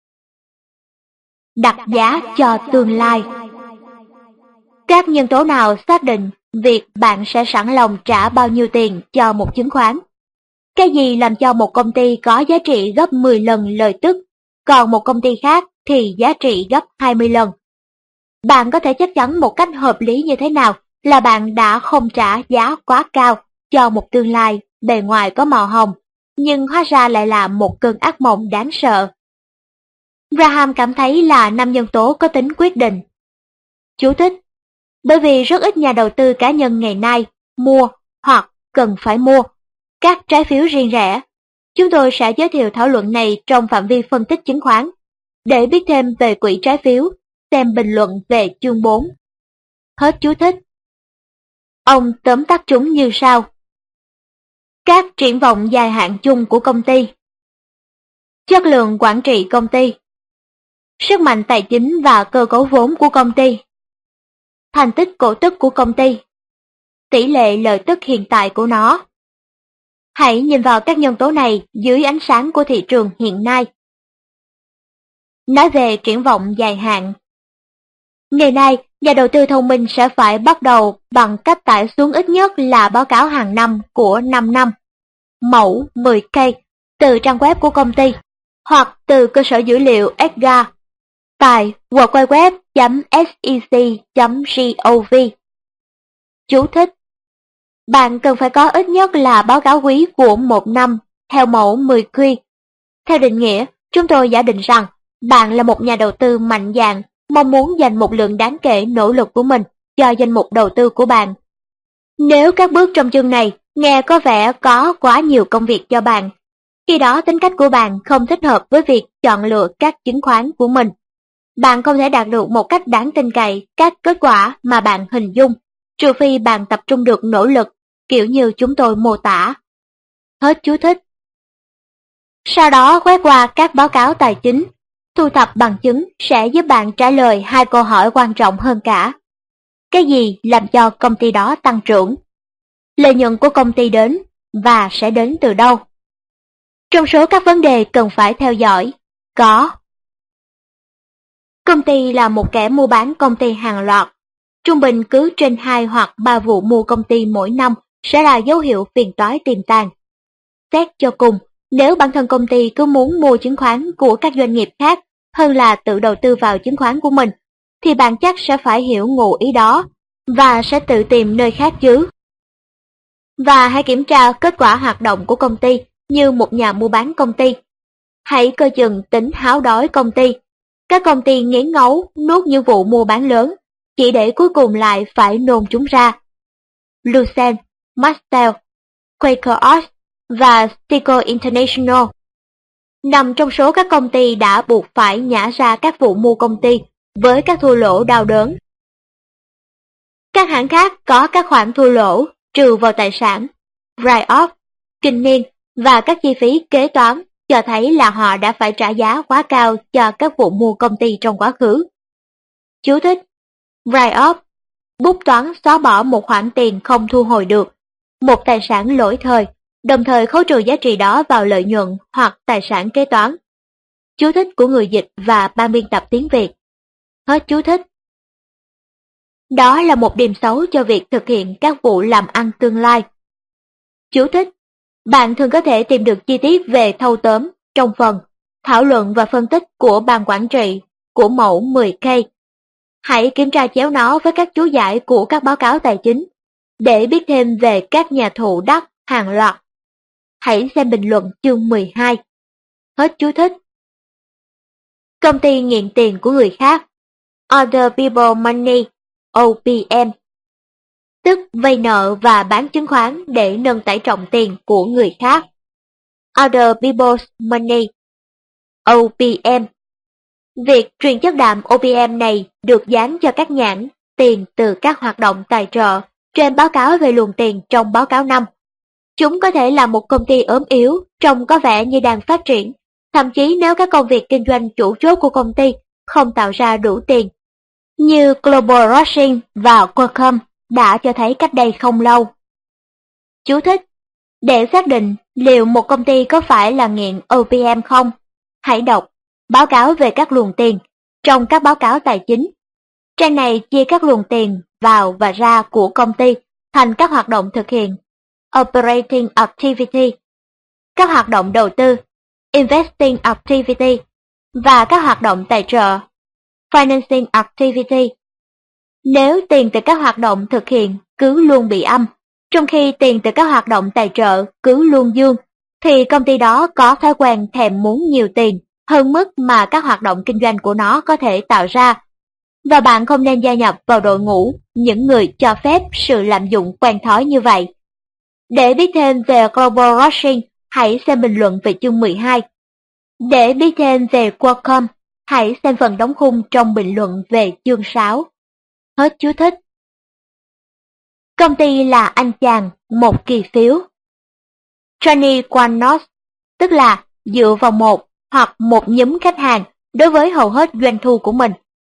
Đặt giá cho tương lai. Các nhân tố nào xác định việc bạn sẽ sẵn lòng trả bao nhiêu tiền cho một chứng khoán? Cái gì làm cho một công ty có giá trị gấp 10 lần lời tức, còn một công ty khác thì giá trị gấp 20 lần? Bạn có thể chắc chắn một cách hợp lý như thế nào là bạn đã không trả giá quá cao cho một tương lai bề ngoài có màu hồng, nhưng hóa ra lại là một cơn ác mộng đáng sợ? Graham cảm thấy là 5 nhân tố có tính quyết định. Chú thích: bởi vì rất ít nhà đầu tư cá nhân ngày nay mua hoặc cần phải mua các trái phiếu riêng rẽ. Chúng tôi sẽ giới thiệu thảo luận này trong phạm vi phân tích chứng khoán. Để biết thêm về quỹ trái phiếu, xem bình luận về chương 4. Hết chú thích. Ông tóm tắt chúng như sau. Các triển vọng dài hạn chung của công ty. Chất lượng quản trị công ty. Sức mạnh tài chính và cơ cấu vốn của công ty. Thành tích cổ tức của công ty. Tỷ lệ lợi tức hiện tại của nó. Hãy nhìn vào các nhân tố này dưới ánh sáng của thị trường hiện nay. Nói về triển vọng dài hạn. Ngày nay, nhà đầu tư thông minh sẽ phải bắt đầu bằng cách tải xuống ít nhất là báo cáo hàng năm của 5 năm, mẫu 10K, từ trang web của công ty, hoặc từ cơ sở dữ liệu Edgar, tại www.sec.gov. Chú thích: bạn cần phải có ít nhất là báo cáo quý của 1 năm theo mẫu 10Q. Theo định nghĩa, chúng tôi giả định rằng bạn là một nhà đầu tư mạnh dạn, mong muốn dành một lượng đáng kể nỗ lực của mình cho danh mục đầu tư của bạn. Nếu các bước trong chương này nghe có vẻ có quá nhiều công việc cho bạn, khi đó tính cách của bạn không thích hợp với việc chọn lựa các chứng khoán của mình. Bạn không thể đạt được một cách đáng tin cậy các kết quả mà bạn hình dung, trừ phi bạn tập trung được nỗ lực, kiểu như chúng tôi mô tả. Hết chú thích. Sau đó quét qua các báo cáo tài chính, thu thập bằng chứng sẽ giúp bạn trả lời 2 câu hỏi quan trọng hơn cả. Cái gì làm cho công ty đó tăng trưởng? Lợi nhuận của công ty đến và sẽ đến từ đâu? Trong số các vấn đề cần phải theo dõi, có: công ty là một kẻ mua bán công ty hàng loạt. Trung bình cứ trên 2 hoặc 3 vụ mua công ty mỗi năm sẽ là dấu hiệu phiền toái tiềm tàng. Xét cho cùng, nếu bản thân công ty cứ muốn mua chứng khoán của các doanh nghiệp khác hơn là tự đầu tư vào chứng khoán của mình, thì bạn chắc sẽ phải hiểu ngụ ý đó, và sẽ tự tìm nơi khác chứ. Và hãy kiểm tra kết quả hoạt động của công ty như một nhà mua bán công ty. Hãy coi chừng tính háo đói công ty. Các công ty nghiến ngấu nuốt những vụ mua bán lớn, chỉ để cuối cùng lại phải nôn chúng ra. Lucent, Mastel, Quaker Oats và Stico International nằm trong số các công ty đã buộc phải nhả ra các vụ mua công ty với các thua lỗ đau đớn. Các hãng khác có các khoản thua lỗ trừ vào tài sản, write-off, kinh niên và các chi phí kế toán cho thấy là họ đã phải trả giá quá cao cho các vụ mua công ty trong quá khứ. Chú thích: Write-off, bút toán xóa bỏ một khoản tiền không thu hồi được, một tài sản lỗi thời, đồng thời khấu trừ giá trị đó vào lợi nhuận hoặc tài sản kế toán. Chú thích của người dịch và ban biên tập tiếng Việt. Hết chú thích. Đó là một điểm xấu cho việc thực hiện các vụ làm ăn tương lai. Chú thích: Bạn thường có thể tìm được chi tiết về thâu tóm trong phần thảo luận và phân tích của ban quản trị của mẫu 10K. Hãy kiểm tra chéo nó với các chú giải của các báo cáo tài chính để biết thêm về các nhà thụ đắc hàng loạt. Hãy xem bình luận chương 12. Hết chú thích. Công ty nghiện tiền của người khác, Other People Money, OPM, tức vay nợ và bán chứng khoán để nâng tải trọng tiền của người khác. Other People's Money, OPM. Việc truyền chất đạm OPM này được dán cho các nhãn tiền từ các hoạt động tài trợ trên báo cáo về luồng tiền trong báo cáo năm. Chúng có thể là một công ty ốm yếu, trông có vẻ như đang phát triển, thậm chí nếu các công việc kinh doanh chủ chốt của công ty không tạo ra đủ tiền, như Global Rushing và Qualcomm đã cho thấy cách đây không lâu. Chú thích: Để xác định liệu một công ty có phải là nghiện OPM không, hãy đọc báo cáo về các luồng tiền trong các báo cáo tài chính. Trang này chia các luồng tiền vào và ra của công ty thành các hoạt động thực hiện, Operating Activity, các hoạt động đầu tư, Investing Activity, và các hoạt động tài trợ, Financing Activity. Nếu tiền từ các hoạt động thực hiện cứ luôn bị âm, trong khi tiền từ các hoạt động tài trợ cứ luôn dương, thì công ty đó có thói quen thèm muốn nhiều tiền hơn mức mà các hoạt động kinh doanh của nó có thể tạo ra. Và bạn không nên gia nhập vào đội ngũ những người cho phép sự lạm dụng quen thói như vậy. Để biết thêm về Global Rushing, hãy xem bình luận về chương 12. Để biết thêm về Qualcomm, hãy xem phần đóng khung trong bình luận về chương 6. Hết chú thích. Công ty là anh chàng, một kỳ phiếu. Johnny Quanos, tức là dựa vào một hoặc một nhóm khách hàng đối với hầu hết doanh thu của mình.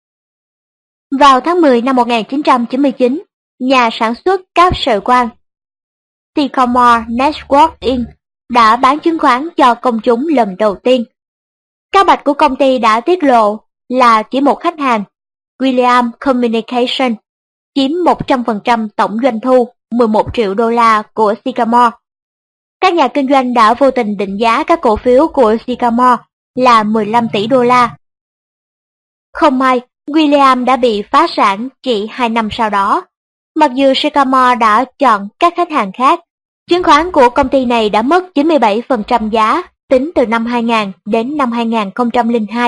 Vào tháng 10 năm 1999, nhà sản xuất cáp sợi quang Sycamore Network Inc. đã bán chứng khoán cho công chúng lần đầu tiên. Các bạch của công ty đã tiết lộ là chỉ một khách hàng, William Communication, chiếm 100% tổng doanh thu 11 triệu đô la của Sycamore. Các nhà kinh doanh đã vô tình định giá các cổ phiếu của Sycamore là 15 tỷ đô la. Không may, William đã bị phá sản chỉ 2 năm sau đó. Mặc dù Sycamore đã chọn các khách hàng khác, chứng khoán của công ty này đã mất 97% giá tính từ năm 2000 đến năm 2002.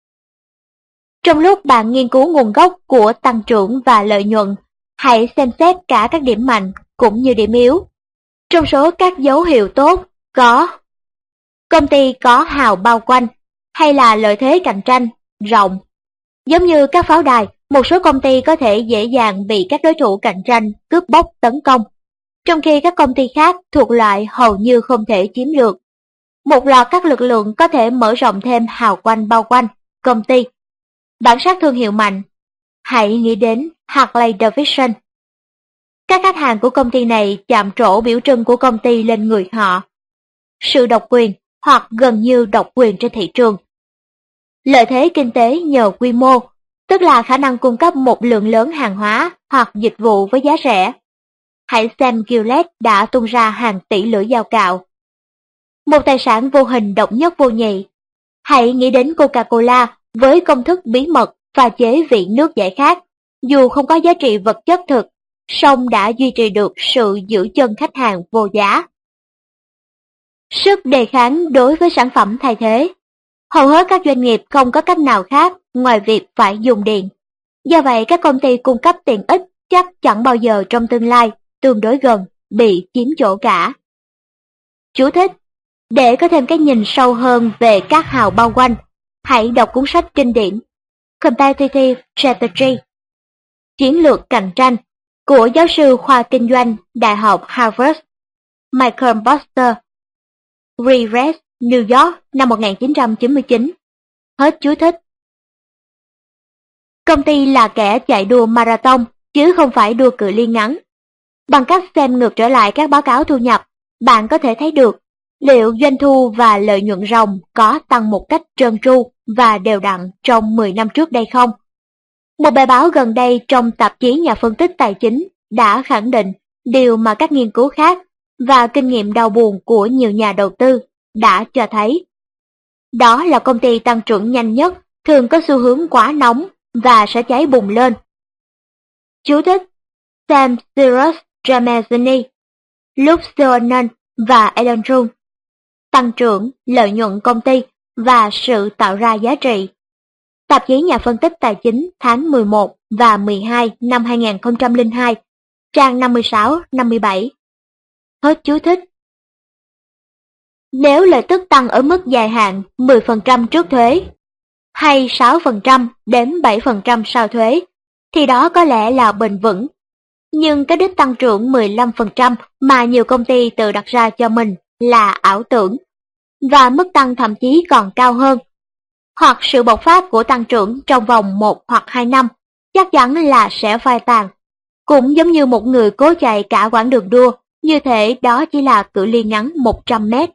Trong lúc bạn nghiên cứu nguồn gốc của tăng trưởng và lợi nhuận, hãy xem xét cả các điểm mạnh cũng như điểm yếu. Trong số các dấu hiệu tốt có công ty có hào bao quanh hay là lợi thế cạnh tranh rộng. Giống như các pháo đài, một số công ty có thể dễ dàng bị các đối thủ cạnh tranh cướp bóc tấn công, trong khi các công ty khác thuộc loại hầu như không thể chiếm được. Một loạt các lực lượng có thể mở rộng thêm hào quanh bao quanh công ty. Bản sắc thương hiệu mạnh. Hãy nghĩ đến Harley Davidson. Các khách hàng của công ty này chạm trổ biểu trưng của công ty lên người họ. Sự độc quyền hoặc gần như độc quyền trên thị trường. Lợi thế kinh tế nhờ quy mô, tức là khả năng cung cấp một lượng lớn hàng hóa hoặc dịch vụ với giá rẻ. Hãy xem Gillette đã tung ra hàng tỷ lưỡi dao cạo. Một tài sản vô hình độc nhất vô nhị. Hãy nghĩ đến Coca-Cola với công thức bí mật pha chế vị nước giải khát, dù không có giá trị vật chất thực, song đã duy trì được sự giữ chân khách hàng vô giá. Sức đề kháng đối với sản phẩm thay thế. Hầu hết các doanh nghiệp không có cách nào khác ngoài việc phải dùng điện. Do vậy các công ty cung cấp tiện ích chắc chẳng bao giờ trong tương lai tương đối gần bị chiếm chỗ cả. Chú thích: Để có thêm cái nhìn sâu hơn về các hào bao quanh, hãy đọc cuốn sách kinh điển Competitive Strategy, Chiến lược cạnh tranh của giáo sư khoa kinh doanh Đại học Harvard Michael Boster Re-Red, New York năm 1999. Hết chú thích. Công ty là kẻ chạy đua marathon, chứ không phải đua cự ly ngắn. Bằng cách xem ngược trở lại các báo cáo thu nhập, bạn có thể thấy được liệu doanh thu và lợi nhuận ròng có tăng một cách trơn tru và đều đặn trong 10 năm trước đây không. Một bài báo gần đây trong tạp chí Nhà phân tích tài chính đã khẳng định điều mà các nghiên cứu khác và kinh nghiệm đau buồn của nhiều nhà đầu tư đã cho thấy. Đó là công ty tăng trưởng nhanh nhất thường có xu hướng quá nóng và sẽ cháy bùng lên. Chú thích: Sam Cyrus Ramazani, Luke Seonen và Elon Rung. Tăng trưởng, lợi nhuận công ty và sự tạo ra giá trị. Tạp chí Nhà phân tích tài chính tháng 11 và 12 năm 2002, trang 56-57. Hết chú thích. Nếu lợi tức tăng ở mức dài hạn 10% trước thuế, hay 6% đến 7% sau thuế, thì đó có lẽ là bền vững. Nhưng cái đích tăng trưởng 15% mà nhiều công ty tự đặt ra cho mình là ảo tưởng, và mức tăng thậm chí còn cao hơn. Hoặc sự bộc phát của tăng trưởng trong vòng 1 hoặc 2 năm chắc chắn là sẽ phai tàn. Cũng giống như một người cố chạy cả quãng đường đua, như thể đó chỉ là cự ly ngắn 100 mét.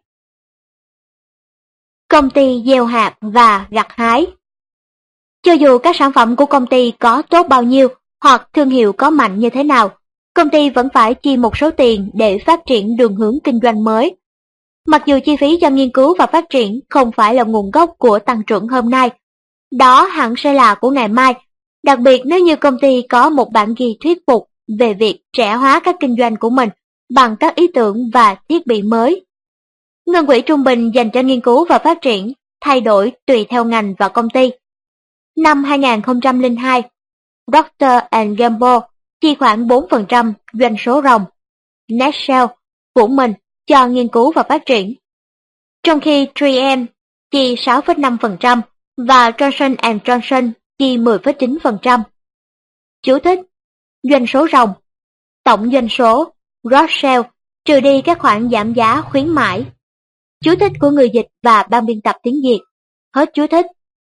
Công ty gieo hạt và gặt hái. Cho dù các sản phẩm của công ty có tốt bao nhiêu hoặc thương hiệu có mạnh như thế nào, công ty vẫn phải chi một số tiền để phát triển đường hướng kinh doanh mới. Mặc dù chi phí cho nghiên cứu và phát triển không phải là nguồn gốc của tăng trưởng hôm nay, đó hẳn sẽ là của ngày mai, đặc biệt nếu như công ty có một bản ghi thuyết phục về việc trẻ hóa các kinh doanh của mình bằng các ý tưởng và thiết bị mới. Ngân quỹ trung bình dành cho nghiên cứu và phát triển thay đổi tùy theo ngành và công ty. Năm 2002, Procter & Gamble chi khoảng 4% doanh số ròng Nestle của mình cho nghiên cứu và phát triển, trong khi 3M chi 6,5% và Johnson & Johnson chi 10,9%. Chú thích: doanh số ròng, tổng doanh số, gross sale, trừ đi các khoản giảm giá khuyến mãi. Chú thích của người dịch và ban biên tập tiếng Việt. Hết chú thích.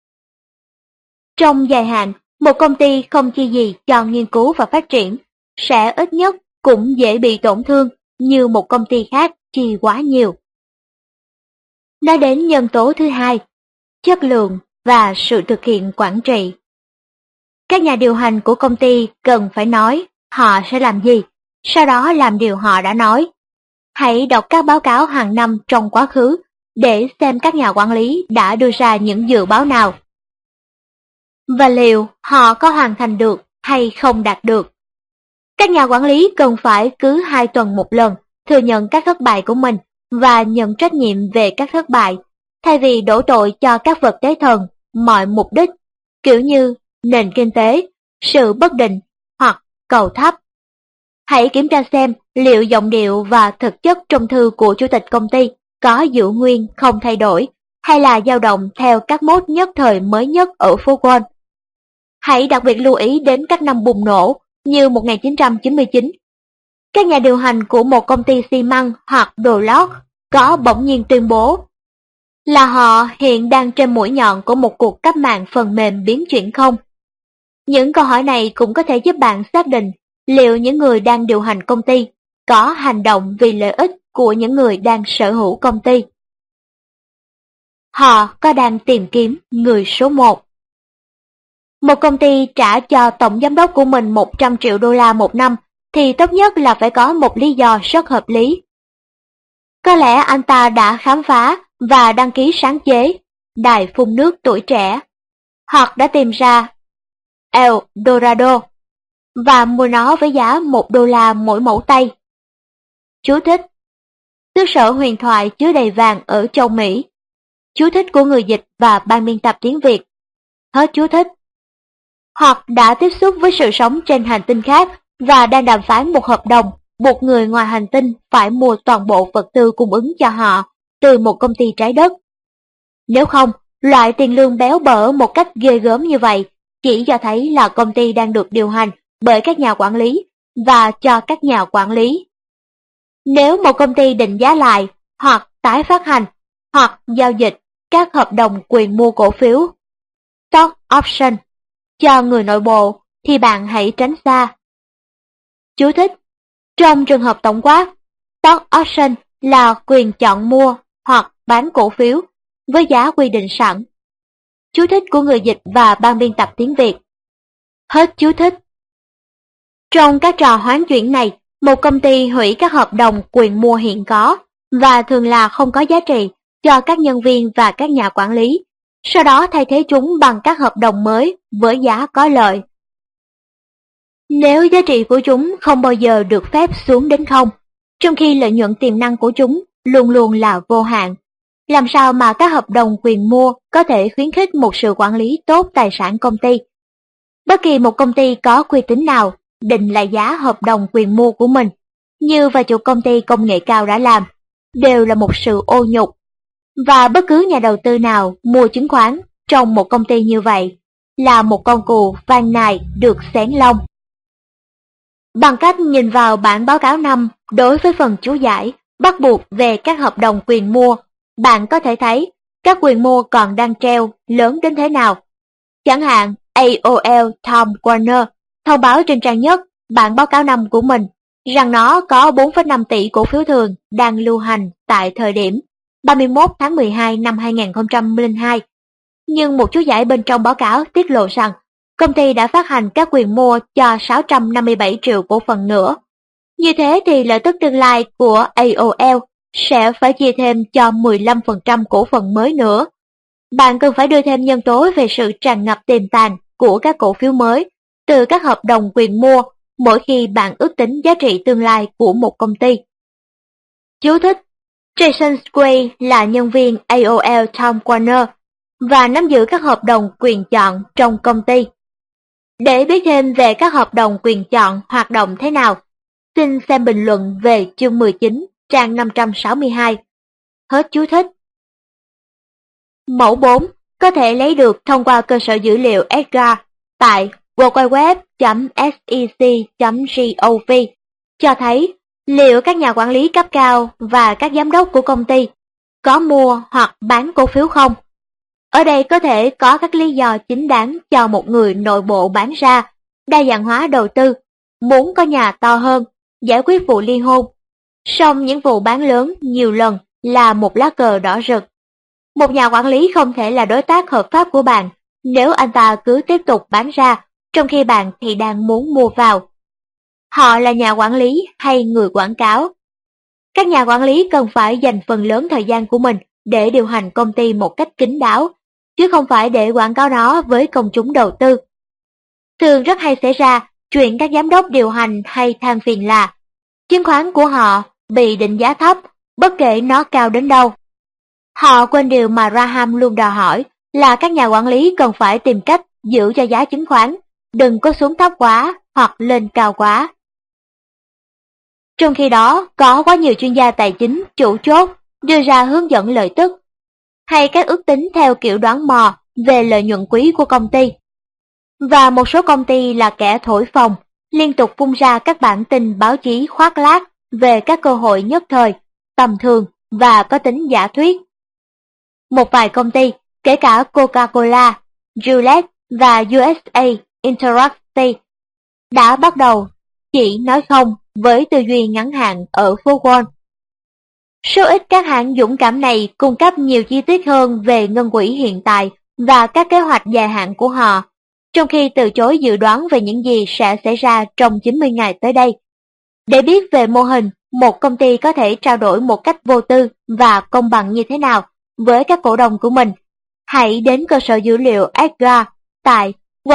Trong dài hạn, một công ty không chi gì cho nghiên cứu và phát triển sẽ ít nhất cũng dễ bị tổn thương như một công ty khác chi quá nhiều. Nói đến nhân tố thứ hai, chất lượng và sự thực hiện quản trị. Các nhà điều hành của công ty cần phải nói họ sẽ làm gì, sau đó làm điều họ đã nói. Hãy đọc các báo cáo hàng năm trong quá khứ để xem các nhà quản lý đã đưa ra những dự báo nào, và liệu họ có hoàn thành được hay không đạt được. Các nhà quản lý cần phải cứ 2 tuần một lần thừa nhận các thất bại của mình và nhận trách nhiệm về các thất bại, thay vì đổ tội cho các vật tế thần, mọi mục đích, kiểu như nền kinh tế, sự bất định hoặc cầu thấp. Hãy kiểm tra xem liệu giọng điệu và thực chất trong thư của chủ tịch công ty có giữ nguyên không thay đổi, hay là dao động theo các mốt nhất thời mới nhất ở phố Wall. Hãy đặc biệt lưu ý đến các năm bùng nổ như 1999. Các nhà điều hành của một công ty xi măng hoặc đồ lót có bỗng nhiên tuyên bố là họ hiện đang trên mũi nhọn của một cuộc cách mạng phần mềm biến chuyển không. Những câu hỏi này cũng có thể giúp bạn xác định liệu những người đang điều hành công ty có hành động vì lợi ích của những người đang sở hữu công ty. Họ có đang tìm kiếm người số 1. Một công ty trả cho tổng giám đốc của mình 100 triệu đô la một năm thì tốt nhất là phải có một lý do rất hợp lý. Có lẽ anh ta đã khám phá và đăng ký sáng chế đài phun nước tuổi trẻ, hoặc đã tìm ra El Dorado và mua nó với giá $1 mỗi mẫu tay. Chú thích: xứ sở huyền thoại chứa đầy vàng ở châu Mỹ. Chú thích của người dịch và ban biên tập tiếng Việt. Hết chú thích. Hoặc đã tiếp xúc với sự sống trên hành tinh khác và đang đàm phán một hợp đồng buộc người ngoài hành tinh phải mua toàn bộ vật tư cung ứng cho họ từ một công ty trái đất. Nếu không, loại tiền lương béo bở một cách ghê gớm như vậy chỉ cho thấy là công ty đang được điều hành bởi các nhà quản lý và cho các nhà quản lý. Nếu một công ty định giá lại hoặc tái phát hành hoặc giao dịch các hợp đồng quyền mua cổ phiếu stock option cho người nội bộ thì bạn hãy tránh xa. Chú thích: trong trường hợp tổng quát, stock option là quyền chọn mua hoặc bán cổ phiếu với giá quy định sẵn. Chú thích của người dịch và ban biên tập tiếng Việt. Hết chú thích. Trong các trò hoán chuyển này, một công ty hủy các hợp đồng quyền mua hiện có và thường là không có giá trị cho các nhân viên và các nhà quản lý, sau đó thay thế chúng bằng các hợp đồng mới với giá có lợi. Nếu giá trị của chúng không bao giờ được phép xuống đến không, trong khi lợi nhuận tiềm năng của chúng luôn luôn là vô hạn, làm sao mà các hợp đồng quyền mua có thể khuyến khích một sự quản lý tốt tài sản công ty? Bất kỳ một công ty có uy tín nào định lại giá hợp đồng quyền mua của mình, như vài chục công ty công nghệ cao đã làm, đều là một sự ô nhục. Và bất cứ nhà đầu tư nào mua chứng khoán trong một công ty như vậy là một con cừu van nài được xén lông. Bằng cách nhìn vào bản báo cáo năm đối với phần chú giải bắt buộc về các hợp đồng quyền mua, bạn có thể thấy các quyền mua còn đang treo lớn đến thế nào. Chẳng hạn, AOL Time Warner thông báo trên trang nhất bản báo cáo năm của mình rằng nó có 4,5 tỷ cổ phiếu thường đang lưu hành tại thời điểm 31 tháng 12 năm 2002. Nhưng một chú giải bên trong báo cáo tiết lộ rằng công ty đã phát hành các quyền mua cho 657 triệu cổ phần nữa. Như thế thì lợi tức tương lai của AOL sẽ phải chia thêm cho 15% cổ phần mới nữa. Bạn cần phải đưa thêm nhân tố về sự tràn ngập tiềm tàng của các cổ phiếu mới từ các hợp đồng quyền mua mỗi khi bạn ước tính giá trị tương lai của một công ty. Chú thích: Jason Sway là nhân viên AOL Time Warner và nắm giữ các hợp đồng quyền chọn trong công ty. Để biết thêm về các hợp đồng quyền chọn hoạt động thế nào, xin xem bình luận về chương 19, trang 562. Hết chú thích. Mẫu 4 có thể lấy được thông qua cơ sở dữ liệu Edgar tại worldwideweb.sec.gov cho thấy liệu các nhà quản lý cấp cao và các giám đốc của công ty có mua hoặc bán cổ phiếu không. Ở đây có thể có các lý do chính đáng cho một người nội bộ bán ra, đa dạng hóa đầu tư, muốn có nhà to hơn, giải quyết vụ ly hôn. Song những vụ bán lớn nhiều lần là một lá cờ đỏ rực. Một nhà quản lý không thể là đối tác hợp pháp của bạn nếu anh ta cứ tiếp tục bán ra trong khi bạn thì đang muốn mua vào. Họ là nhà quản lý hay người quảng cáo? Các nhà quản lý cần phải dành phần lớn thời gian của mình để điều hành công ty một cách kín đáo, chứ không phải để quảng cáo nó với công chúng đầu tư. Thường rất hay xảy ra chuyện các giám đốc điều hành hay than phiền là chứng khoán của họ bị định giá thấp, bất kể nó cao đến đâu. Họ quên điều mà Graham luôn đòi hỏi là các nhà quản lý cần phải tìm cách giữ cho giá chứng khoán đừng có xuống thấp quá hoặc lên cao quá. Trong khi đó, có quá nhiều chuyên gia tài chính chủ chốt đưa ra hướng dẫn lợi tức hay các ước tính theo kiểu đoán mò về lợi nhuận quý của công ty. Và một số công ty là kẻ thổi phồng, liên tục phun ra các bản tin báo chí khoác lác về các cơ hội nhất thời, tầm thường và có tính giả thuyết. Một vài công ty, kể cả Coca-Cola, Gillette và USA Interactive, đã bắt đầu chỉ nói không với tư duy ngắn hạn ở phố Wall. Số ít các hãng dũng cảm này cung cấp nhiều chi tiết hơn về ngân quỹ hiện tại và các kế hoạch dài hạn của họ, trong khi từ chối dự đoán về những gì sẽ xảy ra trong 90 ngày tới đây. Để biết về mô hình một công ty có thể trao đổi một cách vô tư và công bằng như thế nào với các cổ đông của mình, hãy đến cơ sở dữ liệu Edgar tại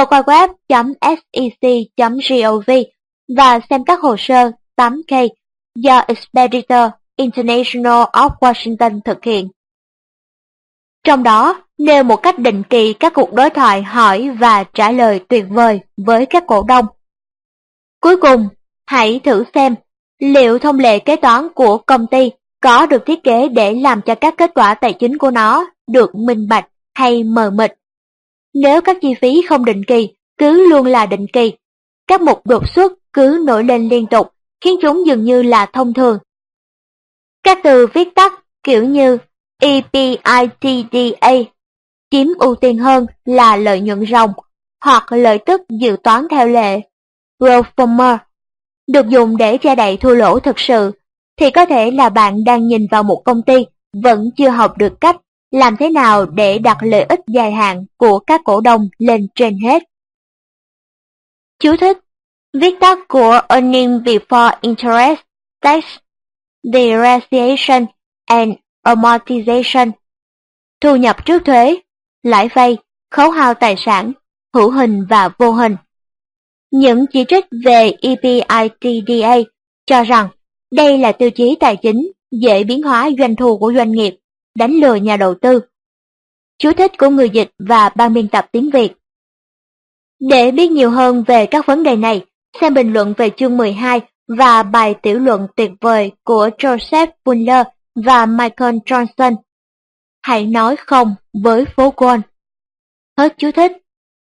worldwideweb.sec.gov và xem các hồ sơ 8K do Expeditor International of Washington thực hiện. Trong đó, nêu một cách định kỳ các cuộc đối thoại hỏi và trả lời tuyệt vời với các cổ đông. Cuối cùng, hãy thử xem liệu thông lệ kế toán của công ty có được thiết kế để làm cho các kết quả tài chính của nó được minh bạch hay mờ mịt. Nếu các chi phí không định kỳ cứ luôn là định kỳ, các mục đột xuất cứ nổi lên liên tục, khiến chúng dường như là thông thường. Các từ viết tắt kiểu như EBITDA chiếm ưu tiên hơn là lợi nhuận ròng hoặc lợi tức dự toán theo lệ pro forma được dùng để che đậy thua lỗ thực sự, thì có thể là bạn đang nhìn vào một công ty vẫn chưa học được cách làm thế nào để đặt lợi ích dài hạn của các cổ đông lên trên hết. Chú thích: viết tắt của Earning Before Interest, Tax, Depreciation and Amortization, thu nhập trước thuế, lãi vay, khấu hao tài sản, hữu hình và vô hình. Những chỉ trích về EBITDA cho rằng đây là tiêu chí tài chính dễ biến hóa doanh thu của doanh nghiệp, đánh lừa nhà đầu tư. Chú thích của người dịch và ban biên tập tiếng Việt. Để biết nhiều hơn về các vấn đề này, xem bình luận về chương 12 và bài tiểu luận tuyệt vời của Joseph Fuller và Michael Johnson. Hãy nói không với phố Wall. Hết chú thích.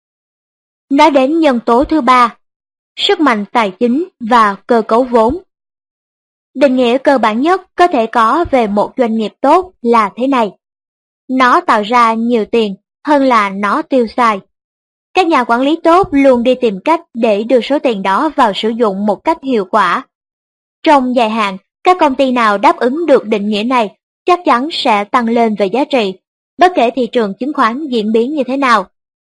Nói đến nhân tố thứ ba, sức mạnh tài chính và cơ cấu vốn. Định nghĩa cơ bản nhất có thể có về một doanh nghiệp tốt là thế này: nó tạo ra nhiều tiền hơn là nó tiêu xài. Các nhà quản lý tốt luôn đi tìm cách để đưa số tiền đó vào sử dụng một cách hiệu quả. Trong dài hạn, các công ty nào đáp ứng được định nghĩa này chắc chắn sẽ tăng lên về giá trị, bất kể thị trường chứng khoán diễn biến như thế nào.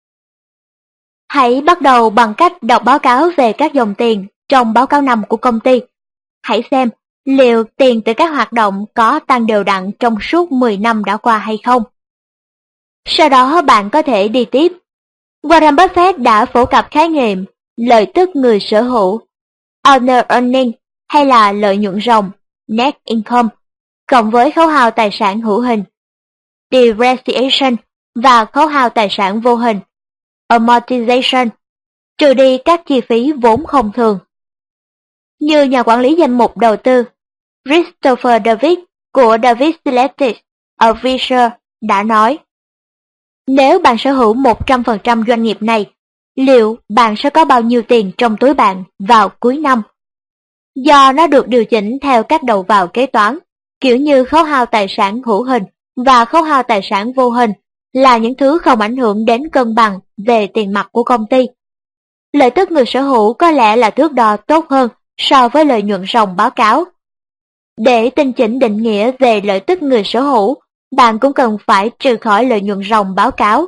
Hãy bắt đầu bằng cách đọc báo cáo về các dòng tiền trong báo cáo năm của công ty. Hãy xem liệu tiền từ các hoạt động có tăng đều đặn trong suốt 10 năm đã qua hay không. Sau đó bạn có thể đi tiếp. Warren Buffett đã phổ cập khái niệm lợi tức người sở hữu, owner earning hay là lợi nhuận ròng, net income, cộng với khấu hao tài sản hữu hình, depreciation, và khấu hao tài sản vô hình, amortization, trừ đi các chi phí vốn không thường. Như nhà quản lý danh mục đầu tư Christopher David của David Selected Advisors đã nói: nếu bạn sở hữu 100% doanh nghiệp này, liệu bạn sẽ có bao nhiêu tiền trong túi bạn vào cuối năm? Do nó được điều chỉnh theo các đầu vào kế toán, kiểu như khấu hao tài sản hữu hình và khấu hao tài sản vô hình là những thứ không ảnh hưởng đến cân bằng về tiền mặt của công ty. Lợi tức người sở hữu có lẽ là thước đo tốt hơn so với lợi nhuận ròng báo cáo. Để tinh chỉnh định nghĩa về lợi tức người sở hữu, bạn cũng cần phải trừ khỏi lợi nhuận ròng báo cáo.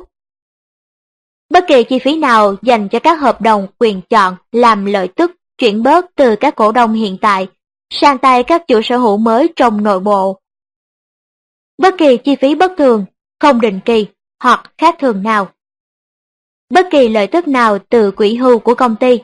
Bất kỳ chi phí nào dành cho các hợp đồng quyền chọn làm lợi tức chuyển bớt từ các cổ đông hiện tại sang tay các chủ sở hữu mới trong nội bộ. Bất kỳ chi phí bất thường, không định kỳ hoặc khác thường nào. Bất kỳ lợi tức nào từ quỹ hưu của công ty.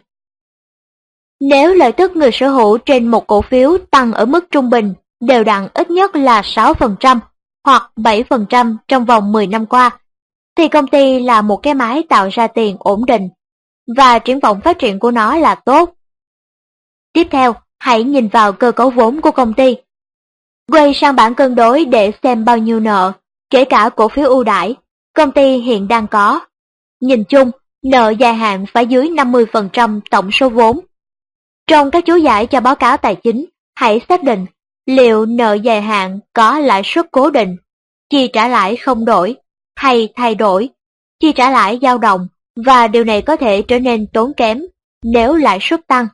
Nếu lợi tức người sở hữu trên một cổ phiếu tăng ở mức trung bình đều đặn ít nhất là 6% hoặc 7% trong vòng 10 năm qua, thì công ty là một cái máy tạo ra tiền ổn định, và triển vọng phát triển của nó là tốt. Tiếp theo, hãy nhìn vào cơ cấu vốn của công ty. Quay sang bảng cân đối để xem bao nhiêu nợ, kể cả cổ phiếu ưu đãi, công ty hiện đang có. Nhìn chung, nợ dài hạn phải dưới 50% tổng số vốn. Trong các chú giải cho báo cáo tài chính, hãy xác định liệu nợ dài hạn có lãi suất cố định, chi trả lãi không đổi, hay thay đổi, chi trả lãi dao động, và điều này có thể trở nên tốn kém nếu lãi suất tăng.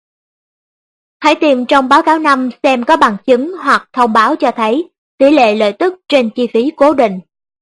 Hãy tìm trong báo cáo năm xem có bằng chứng hoặc thông báo cho thấy tỷ lệ lợi tức trên chi phí cố định.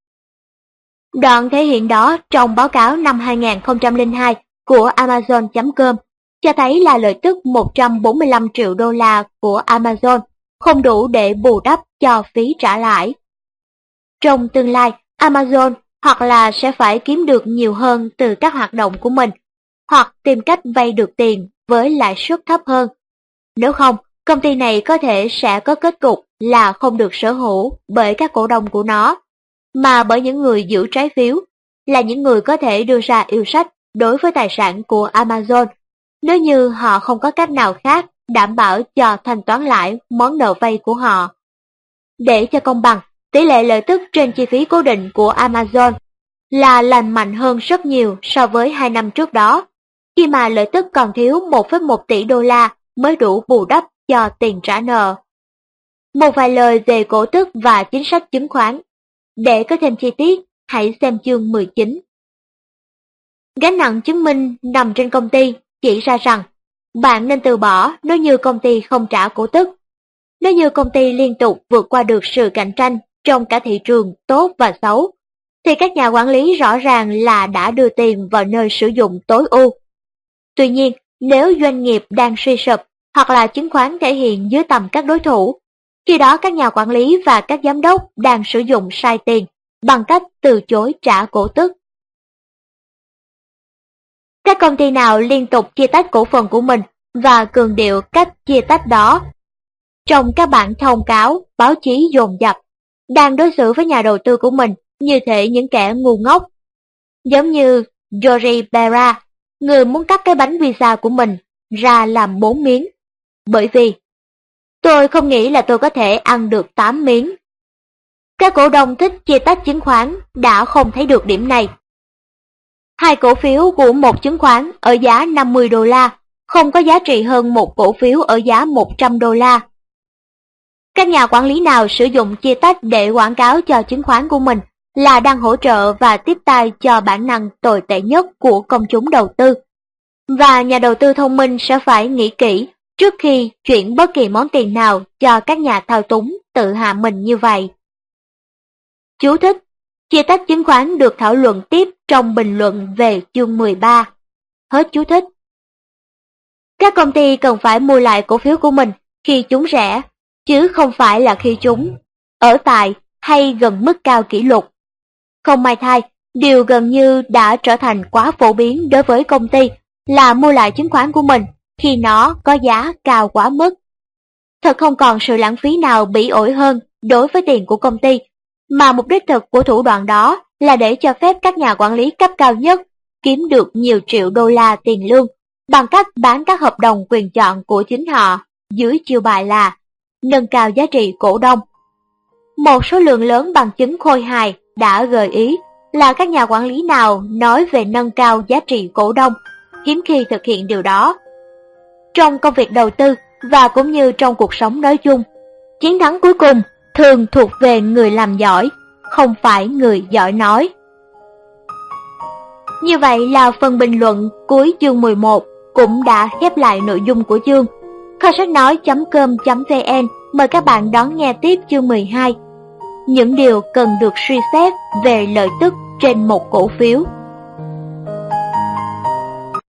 Đoạn thể hiện đó trong báo cáo năm 2002 của Amazon.com cho thấy là lợi tức 145 triệu đô la của Amazon không đủ để bù đắp cho phí trả lãi. Trong tương lai, Amazon hoặc là sẽ phải kiếm được nhiều hơn từ các hoạt động của mình, hoặc tìm cách vay được tiền với lãi suất thấp hơn. Nếu không, công ty này có thể sẽ có kết cục là không được sở hữu bởi các cổ đông của nó, mà bởi những người giữ trái phiếu, là những người có thể đưa ra yêu sách đối với tài sản của Amazon, nếu như họ không có cách nào khác đảm bảo cho thanh toán lại món nợ vay của họ. Để cho công bằng, tỷ lệ lợi tức trên chi phí cố định của Amazon là lành mạnh hơn rất nhiều so với 2 năm trước đó, khi mà lợi tức còn thiếu 1,1 tỷ đô la mới đủ bù đắp cho tiền trả nợ. một vài lời về cổ tức và chính sách chứng khoán. Để có thêm chi tiết, hãy xem chương 19. Gánh nặng chứng minh nằm trên công ty chỉ ra rằng bạn nên từ bỏ nếu như công ty không trả cổ tức. Nếu như công ty liên tục vượt qua được sự cạnh tranh trong cả thị trường tốt và xấu, thì các nhà quản lý rõ ràng là đã đưa tiền vào nơi sử dụng tối ưu. Tuy nhiên, nếu doanh nghiệp đang suy sụp hoặc là chứng khoán thể hiện dưới tầm các đối thủ, khi đó các nhà quản lý và các giám đốc đang sử dụng sai tiền bằng cách từ chối trả cổ tức. Các công ty nào liên tục chia tách cổ phần của mình và cường điệu cách chia tách đó trong các bản thông cáo, báo chí dồn dập, đang đối xử với nhà đầu tư của mình như thể những kẻ ngu ngốc. Giống như Yogi Berra, người muốn cắt cái bánh pizza của mình ra làm 4 miếng. Bởi vì, tôi không nghĩ là tôi có thể ăn được 8 miếng. Các cổ đông thích chia tách chứng khoán đã không thấy được điểm này. Hai cổ phiếu của một chứng khoán ở giá 50 đô la không có giá trị hơn một cổ phiếu ở giá 100 đô la. Các nhà quản lý nào sử dụng chia tách để quảng cáo cho chứng khoán của mình là đang hỗ trợ và tiếp tay cho bản năng tồi tệ nhất của công chúng đầu tư. Và nhà đầu tư thông minh sẽ phải nghĩ kỹ trước khi chuyển bất kỳ món tiền nào cho các nhà thao túng tự hạ mình như vậy. Chú thích: chia tách chứng khoán được thảo luận tiếp trong bình luận về chương 13. Hết chú thích. Các công ty cần phải mua lại cổ phiếu của mình khi chúng rẻ, chứ không phải là khi chúng ở tại hay gần mức cao kỷ lục. Không may thay, điều gần như đã trở thành quá phổ biến đối với công ty là mua lại chứng khoán của mình khi nó có giá cao quá mức. Thật không còn sự lãng phí nào bỉ ổi hơn đối với tiền của công ty, mà mục đích thực của thủ đoạn đó là để cho phép các nhà quản lý cấp cao nhất kiếm được nhiều triệu đô la tiền lương bằng cách bán các hợp đồng quyền chọn của chính họ dưới chiêu bài là nâng cao giá trị cổ đông. Một số lượng lớn bằng chứng khôi hài đã gợi ý là các nhà quản lý nào nói về nâng cao giá trị cổ đông hiếm khi thực hiện điều đó. Trong công việc đầu tư và cũng như trong cuộc sống nói chung, chiến thắng cuối cùng thường thuộc về người làm giỏi, không phải người giỏi nói. Như vậy là phần bình luận cuối chương 11 cũng đã khép lại nội dung của chương. Kho sách nói.com.vn mời các bạn đón nghe tiếp chương 12. Những điều cần được suy xét về lợi tức trên một cổ phiếu.